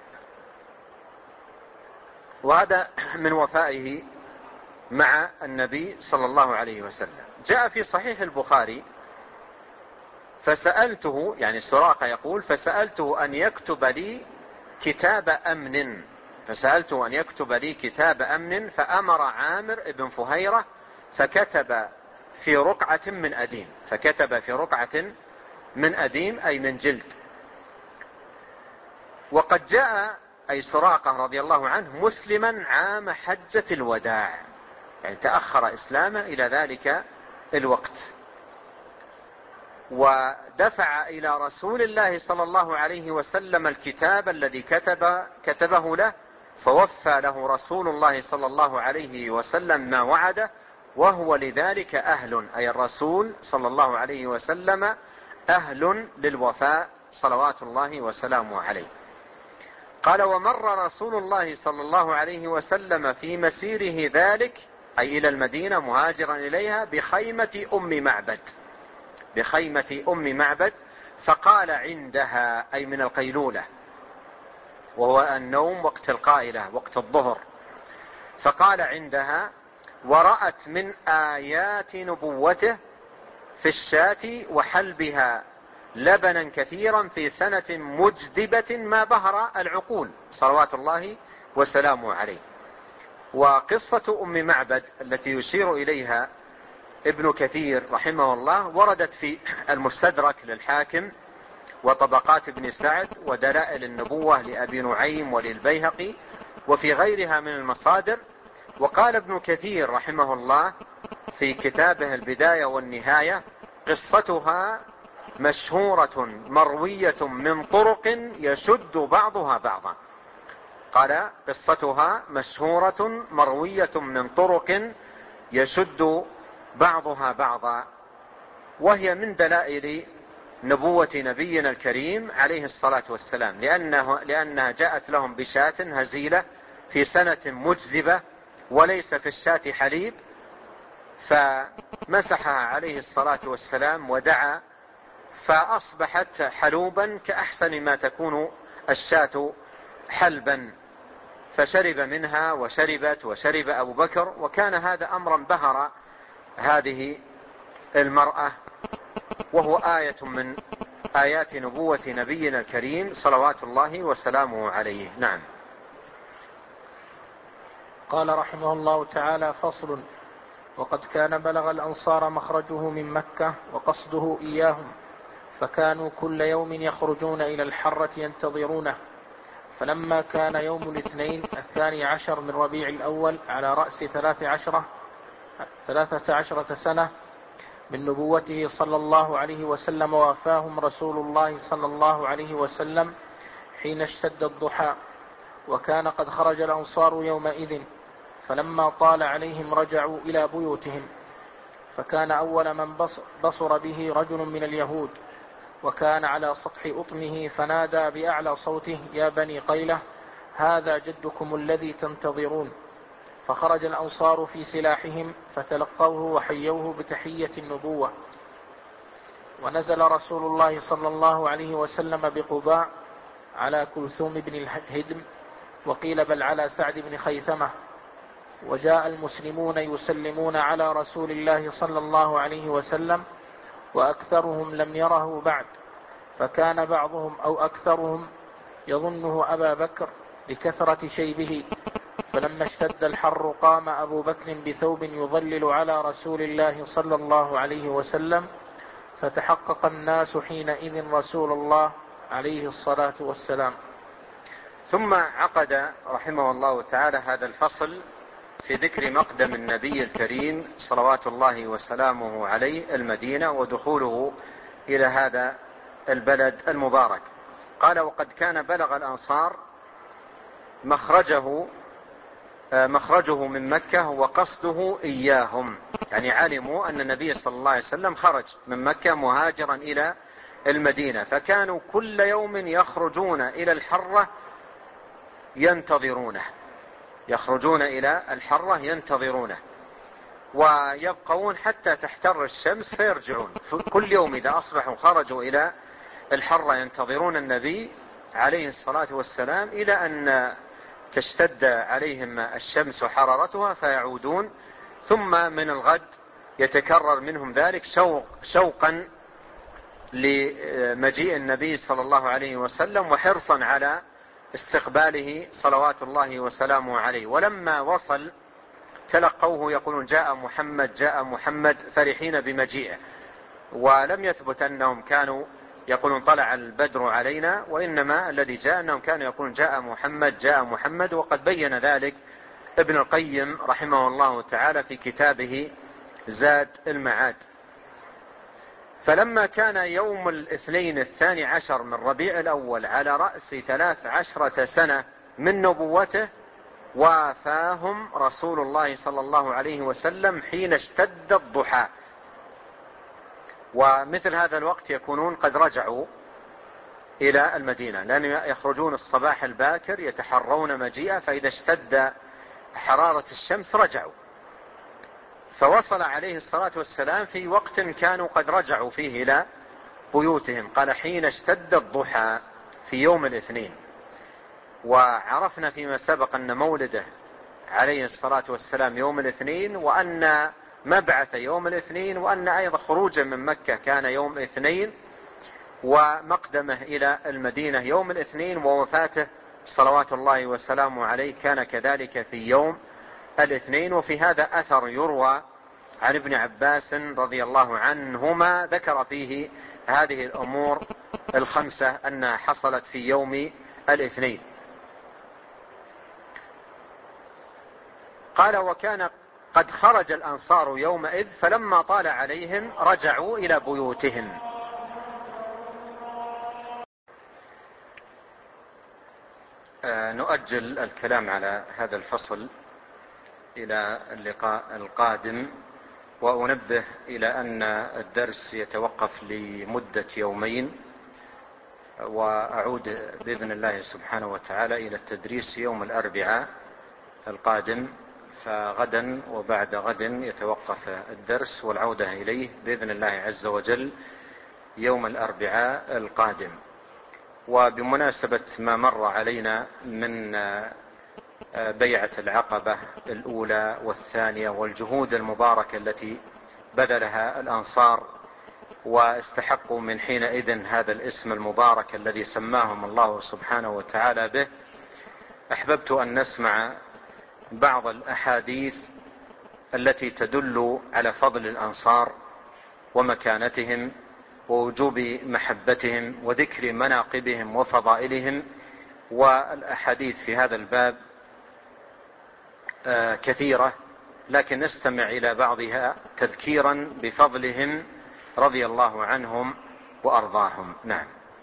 وهذا من وفائه مع النبي صلى الله عليه وسلم. جاء في صحيح البخاري فسألته يعني سراقة يقول فسألته أن يكتب لي كتاب أمن فسألته أن يكتب لي كتاب أمن، فأمر عامر بن فهيرة فكتب في رقعة من أديم، فكتب في رقعة من أديم أي من جلد. وقد جاء أي سراقة رضي الله عنه مسلما عام حجة الوداع، يعني تأخر إسلامه إلى ذلك الوقت، ودفع إلى رسول الله صلى الله عليه وسلم الكتاب الذي كتبه له، فوفى له رسول الله صلى الله عليه وسلم ما وعده، وهو لذلك أهل، أي الرسول صلى الله عليه وسلم أهل للوفاء صلوات الله وسلامه عليه. قال: ومر رسول الله صلى الله عليه وسلم في مسيره ذلك، أي إلى المدينة مهاجرا إليها، بخيمة أم معبد، فقال عندها، أي من القيلولة، وهو النوم وقت القائلة وقت الظهر، فقال عندها: ورأت من آيات نبوته في الشاة وحلبها لبنا كثيرا في سنة مجدبة ما بهر العقول صلوات الله وسلامه عليه. وقصة أم معبد التي يشير إليها ابن كثير رحمه الله وردت في المستدرك للحاكم وطبقات ابن سعد ودلائل النبوة لأبي نعيم وللبيهقي وفي غيرها من المصادر. وقال ابن كثير رحمه الله في كتابه البداية والنهاية: قصتها مشهورة مروية من طرق يشد بعضها بعضا. قال: قصتها مشهورة مروية من طرق يشد بعضها بعضا، وهي من دلائل نبوة نبينا الكريم عليه الصلاة والسلام، لأنها جاءت لهم بشاة هزيلة في سنة مجذبة وليس في الشاة حليب، فمسحها عليه الصلاة والسلام ودعا، فأصبحت حلوبا كأحسن ما تكون الشاة حلبا، فشرب منها وشرب أبو بكر، وكان هذا أمرا بهر هذه المرأة، وهو آية من آيات نبوة نبينا الكريم صلوات الله وسلامه عليه. نعم. قال رحمه الله تعالى: فصل. وقد كان بلغ الأنصار مخرجه من مكة وقصده إياهم، فكانوا كل يوم يخرجون إلى الحرة ينتظرونه، فلما كان يوم الاثنين 12 من ربيع الأول على رأس 13 سنة من نبوته صلى الله عليه وسلم، وافاهم رسول الله صلى الله عليه وسلم حين اشتد الضحى، وكان قد خرج الأنصار يومئذ، فلما طال عليهم رجعوا إلى بيوتهم، فكان أول من بصر به رجل من اليهود، وكان على سطح أطمه، فنادى بأعلى صوته: يا بني قيلة، هذا جدكم الذي تنتظرون. فخرج الأنصار في سلاحهم فتلقوه وحيوه بتحية النبوة. ونزل رسول الله صلى الله عليه وسلم بقباء على كلثوم بن الهدم، وقيل بل على سعد بن خيثمة. وجاء المسلمون يسلمون على رسول الله صلى الله عليه وسلم، وأكثرهم لم يره بعد، فكان بعضهم أو أكثرهم يظنه أبا بكر لكثرة شيبه. فلما اشتد الحر قام أبو بكر بثوب يظلل على رسول الله صلى الله عليه وسلم، فتحقق الناس حينئذ رسول الله عليه الصلاة والسلام. ثم عقد رحمه الله تعالى هذا الفصل في ذكر مقدم النبي الكريم صلوات الله وسلامه عليه المدينة ودخوله إلى هذا البلد المبارك. قال: وقد كان بلغ الأنصار مخرجه من مكة وقصده إياهم، يعني علموا أن النبي صلى الله عليه وسلم خرج من مكة مهاجرا إلى المدينة، فكانوا كل يوم يخرجون إلى الحرة ينتظرونه، ويبقون حتى تحتر الشمس فيرجعون. كل يوم إذا أصبحوا خرجوا إلى الحرة ينتظرون النبي عليه الصلاة والسلام إلى أن تشتد عليهم الشمس وحرارتها فيعودون. ثم من الغد يتكرر منهم ذلك شوقا لمجيء النبي صلى الله عليه وسلم، وحرصا على استقباله صلوات الله وسلامه عليه. ولما وصل تلقوه يقولون جاء محمد جاء محمد فرحين بمجيئه، ولم يثبت أنهم كانوا يقولون طلع البدر علينا، وإنما الذي جاء أنهم كانوا يقولون جاء محمد جاء محمد. وقد بين ذلك ابن القيم رحمه الله تعالى في كتابه زاد المعاد. فلما كان يوم الاثنين 12 من ربيع الأول على رأس 13 سنة من نبوته، وافاهم رسول الله صلى الله عليه وسلم حين اشتد الضحى. ومثل هذا الوقت يكونون قد رجعوا إلى المدينة، لأن يخرجون الصباح الباكر يتحرون مجيئة، فإذا اشتد حرارة الشمس رجعوا. فوصل عليه الصلاة والسلام في وقت كانوا قد رجعوا فيه إلى بيوتهم. قال حين اشتد الضحى في يوم الاثنين. وعرفنا فيما سبق أن مولده عليه الصلاة والسلام يوم الاثنين، وأن مبعث يوم الاثنين، وأن أيضا خروجه من مكة كان يوم الاثنين، ومقدمه إلى المدينة يوم الاثنين، ووفاته صلوات الله وسلامه عليه كان كذلك في يوم الاثنين. وفي هذا أثر يروى عن ابن عباس رضي الله عنهما ذكر فيه هذه الأمور الخمسة أنها حصلت في يوم الاثنين. قال وكان قد خرج الأنصار يومئذ، فلما طال عليهم رجعوا إلى بيوتهم. نؤجل الكلام على هذا الفصل إلى اللقاء القادم، وأنبه إلى أن الدرس يتوقف لمدة يومين، وأعود بإذن الله سبحانه وتعالى إلى التدريس يوم الأربعاء القادم. فغدا وبعد غد يتوقف الدرس، والعودة إليه بإذن الله عز وجل يوم الأربعاء القادم. وبمناسبة ما مر علينا من بيعة العقبة الأولى والثانية والجهود المباركة التي بذلها الأنصار، واستحقوا من حينئذ هذا الاسم المبارك الذي سماهم الله سبحانه وتعالى به، أحببت أن نسمع بعض الأحاديث التي تدل على فضل الأنصار ومكانتهم ووجوب محبتهم وذكر مناقبهم وفضائلهم. والأحاديث في هذا الباب كثيرة، لكن نستمع إلى بعضها تذكيرا بفضلهم رضي الله عنهم وأرضاهم. نعم.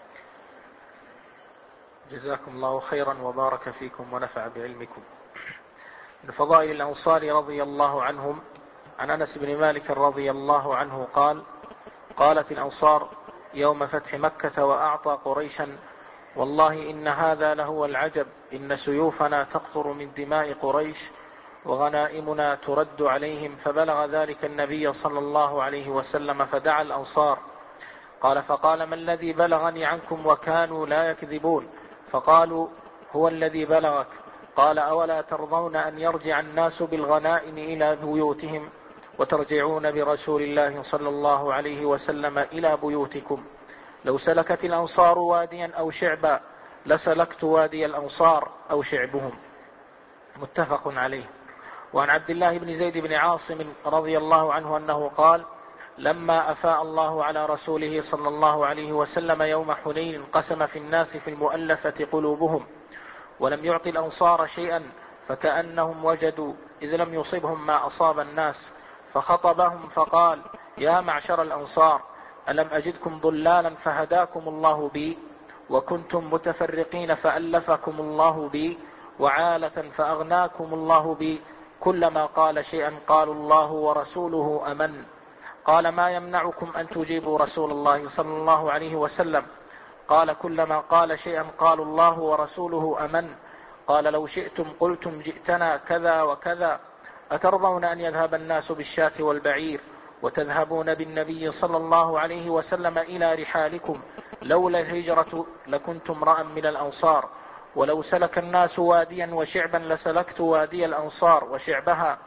جزاكم الله خيرا وبارك فيكم ونفع بعلمكم. من فضائل الأنصار رضي الله عنهم عن أنس بن مالك رضي الله عنه قال: قالت الأنصار يوم فتح مكة وأعطى قريشا: والله إن هذا لهو العجب، إن سيوفنا تقطر من دماء قريش وغنائمنا ترد عليهم. فبلغ ذلك النبي صلى الله عليه وسلم فدعا الأنصار. قال: فقال: ما الذي بلغني عنكم؟ وكانوا لا يكذبون. فقالوا: هو الذي بلغك. قال: أولا ترضون أن يرجع الناس بالغنائم إلى بيوتهم وترجعون برسول الله صلى الله عليه وسلم إلى بيوتكم؟ لو سلكت الأنصار واديا أو شعبا لسلكت وادي الأنصار أو شعبهم. متفق عليه. وعن عبد الله بن زيد بن عاصم رضي الله عنه أنه قال: لما أفاء الله على رسوله صلى الله عليه وسلم يوم حنين قسم في الناس في المؤلفة قلوبهم، ولم يعطي الأنصار شيئا، فكأنهم وجدوا إذ لم يصبهم ما أصاب الناس، فخطبهم فقال: يا معشر الأنصار، ألم أجدكم ضلالا فهداكم الله بي، وكنتم متفرقين فألفكم الله بي، وعالة فأغناكم الله بي؟ كلما قال شيئا قالوا الله ورسوله أمن. قال: ما يمنعكم أن تجيبوا رسول الله صلى الله عليه وسلم؟ قال: كلما قال شيئا قالوا الله ورسوله أمن. قال: لو شئتم قلتم جئتنا كذا وكذا. أترضون أن يذهب الناس بالشاة والبعير وتذهبون بالنبي صلى الله عليه وسلم إلى رحالكم؟ لولا الهجرة لكنت امرأ من الأنصار، ولو سلك الناس واديا وشعبا لسلكت وادي الأنصار وشعبها.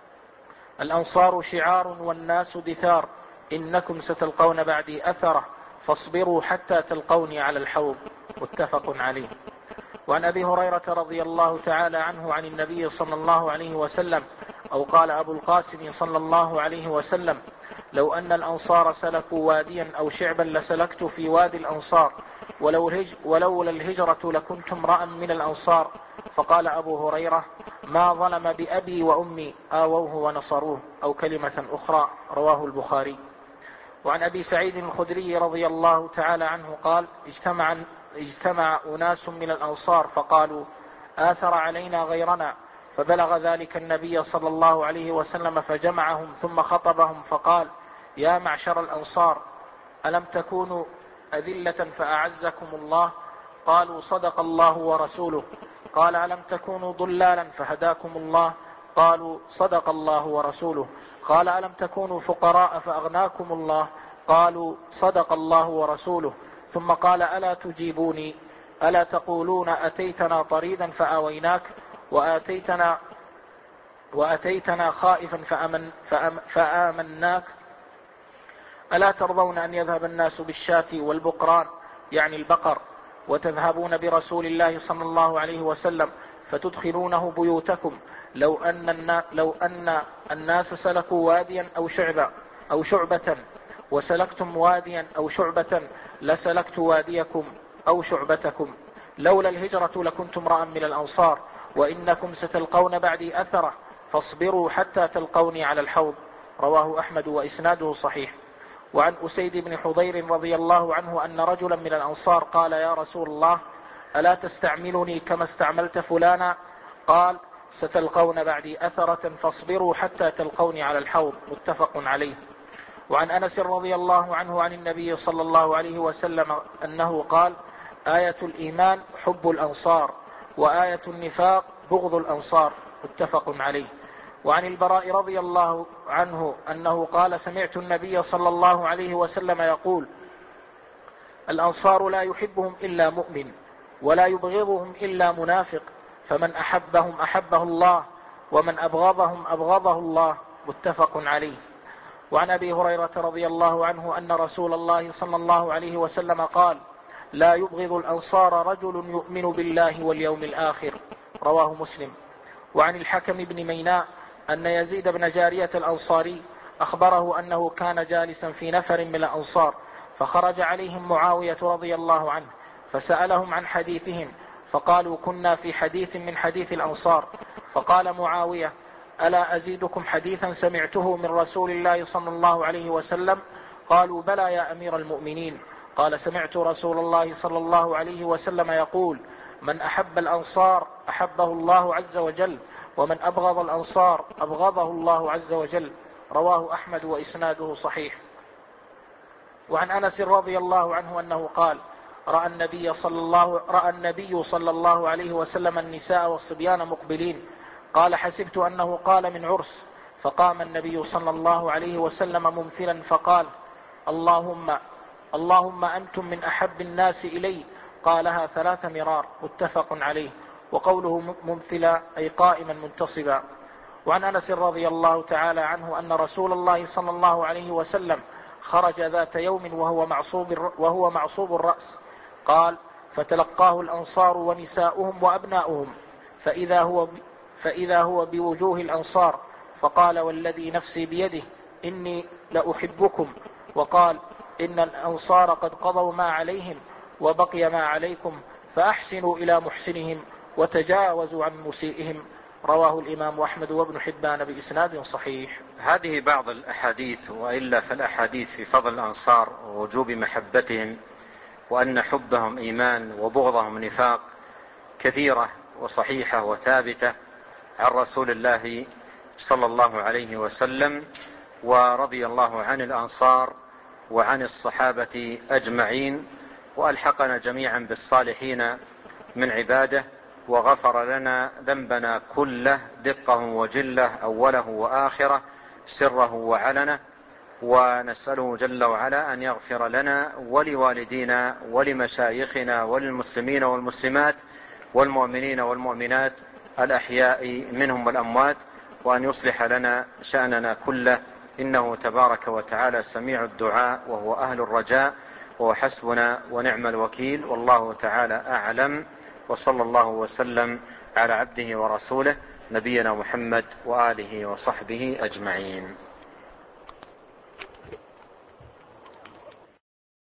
الأنصار شعار والناس دثار، إنكم ستلقون بعدي أثرة، فاصبروا حتى تلقوني على الحوض. متفق عليه. وعن أبي هريرة رضي الله تعالى عنه عن النبي صلى الله عليه وسلم أو قال أبو القاسم صلى الله عليه وسلم: لو أن الأنصار سلكوا واديا أو شعبا لسلكت في وادي الأنصار، ولولا الهجرة لكنت امرأ من الأنصار. فقال أبو هريرة: ما ظلم بأبي وأمي، آووه ونصروه، أو كلمة أخرى. رواه البخاري. وعن أبي سعيد الخدري رضي الله تعالى عنه قال: اجتمع أناس من الأنصار فقالوا: آثر علينا غيرنا، فبلغ ذلك النبي صلى الله عليه وسلم فجمعهم ثم خطبهم فقال: يا معشر الأنصار، ألم تكونوا أذلة فأعزكم الله؟ قالوا: صدق الله ورسوله. قال: ألم تكونوا ضلالا فهداكم الله؟ قالوا: صدق الله ورسوله. قال: ألم تكونوا فقراء فأغناكم الله؟ قالوا: صدق الله ورسوله. ثم قال: ألا تجيبوني؟ ألا تقولون أتيتنا طريدا فآويناك، وأتيتنا خائفا فآمناك؟ ألا ترضون أن يذهب الناس بالشاة والبقران، يعني البقر، وتذهبون برسول الله صلى الله عليه وسلم فتدخلونه بيوتكم؟ لو أن الناس سلكوا واديا أو شعبة وسلكتم واديا أو شعبة لسلكت واديكم أو شعبتكم. لولا الهجرة لكنت امرأ من الأنصار، وإنكم ستلقون بعدي أثرة، فاصبروا حتى تلقوني على الحوض. رواه أحمد وإسناده صحيح. وعن أسيد بن حضير رضي الله عنه أن رجلا من الأنصار قال: يا رسول الله، ألا تستعملني كما استعملت فلانا؟ قال: ستلقون بعدي أثرة، فاصبروا حتى تلقوني على الحوض. متفق عليه. وعن أنس رضي الله عنه عن النبي صلى الله عليه وسلم أنه قال: آية الإيمان حب الأنصار، وآية النفاق بغض الأنصار. متفق عليه. وعن البراء رضي الله عنه أنه قال: سمعت النبي صلى الله عليه وسلم يقول: الأنصار لا يحبهم إلا مؤمن، ولا يبغضهم إلا منافق، فمن أحبهم أحبه الله، ومن أبغضهم أبغضه الله. متفق عليه. وعن أبي هريرة رضي الله عنه أن رسول الله صلى الله عليه وسلم قال: لا يبغض الأنصار رجل يؤمن بالله واليوم الآخر. رواه مسلم. وعن الحكم بن ميناء أن يزيد بن جارية الأنصاري أخبره أنه كان جالسا في نفر من الأنصار، فخرج عليهم معاوية رضي الله عنه فسألهم عن حديثهم، فقالوا: كنا في حديث من حديث الأنصار. فقال معاوية: ألا أزيدكم حديثا سمعته من رسول الله صلى الله عليه وسلم؟ قالوا: بلى يا أمير المؤمنين. قال: سمعت رسول الله صلى الله عليه وسلم يقول: من أحب الأنصار أحبه الله عز وجل، ومن أبغض الأنصار أبغضه الله عز وجل. رواه أحمد وإسناده صحيح. وعن أنس رضي الله عنه أنه قال: رأى النبي صلى الله عليه وسلم النساء والصبيان مقبلين، قال: حسبت أنه قال من عرس، فقام النبي صلى الله عليه وسلم ممثلا فقال: اللهم أنتم من أحب الناس إلي. قالها 3 مرار. متفق عليه. وقوله ممثلا أي قائما منتصبا. وعن أنس رضي الله تعالى عنه أن رسول الله صلى الله عليه وسلم خرج ذات يوم وهو معصوب الرأس. قال: فتلقاه الأنصار ونساؤهم وأبناؤهم، فإذا هو بوجوه الأنصار، فقال: والذي نفسي بيده إني لأحبكم. وقال: إن الأنصار قد قضوا ما عليهم وبقي ما عليكم، فأحسنوا إلى محسنهم وتجاوزوا عن مسيئهم. رواه الإمام أحمد وابن حبان بإسناد صحيح. هذه بعض الأحاديث، وإلا فالأحاديث في فضل الأنصار ووجوب محبتهم وأن حبهم إيمان وبغضهم نفاق كثيرة وصحيحة وثابتة عن رسول الله صلى الله عليه وسلم. ورضي الله عن الأنصار وعن الصحابة أجمعين، وألحقنا جميعا بالصالحين من عباده، وغفر لنا ذنبنا كله دقه وجله، أوله وآخره، سره وعلنه. ونسأله جل وعلا أن يغفر لنا ولوالدينا ولمشايخنا وللمسلمين والمسلمات والمؤمنين والمؤمنات الأحياء منهم والأموات، وأن يصلح لنا شأننا كله، إنه تبارك وتعالى سميع الدعاء وهو أهل الرجاء، وهو حسبنا ونعم الوكيل. والله تعالى أعلم، وصلى الله وسلم على عبده ورسوله نبينا محمد وآله وصحبه أجمعين.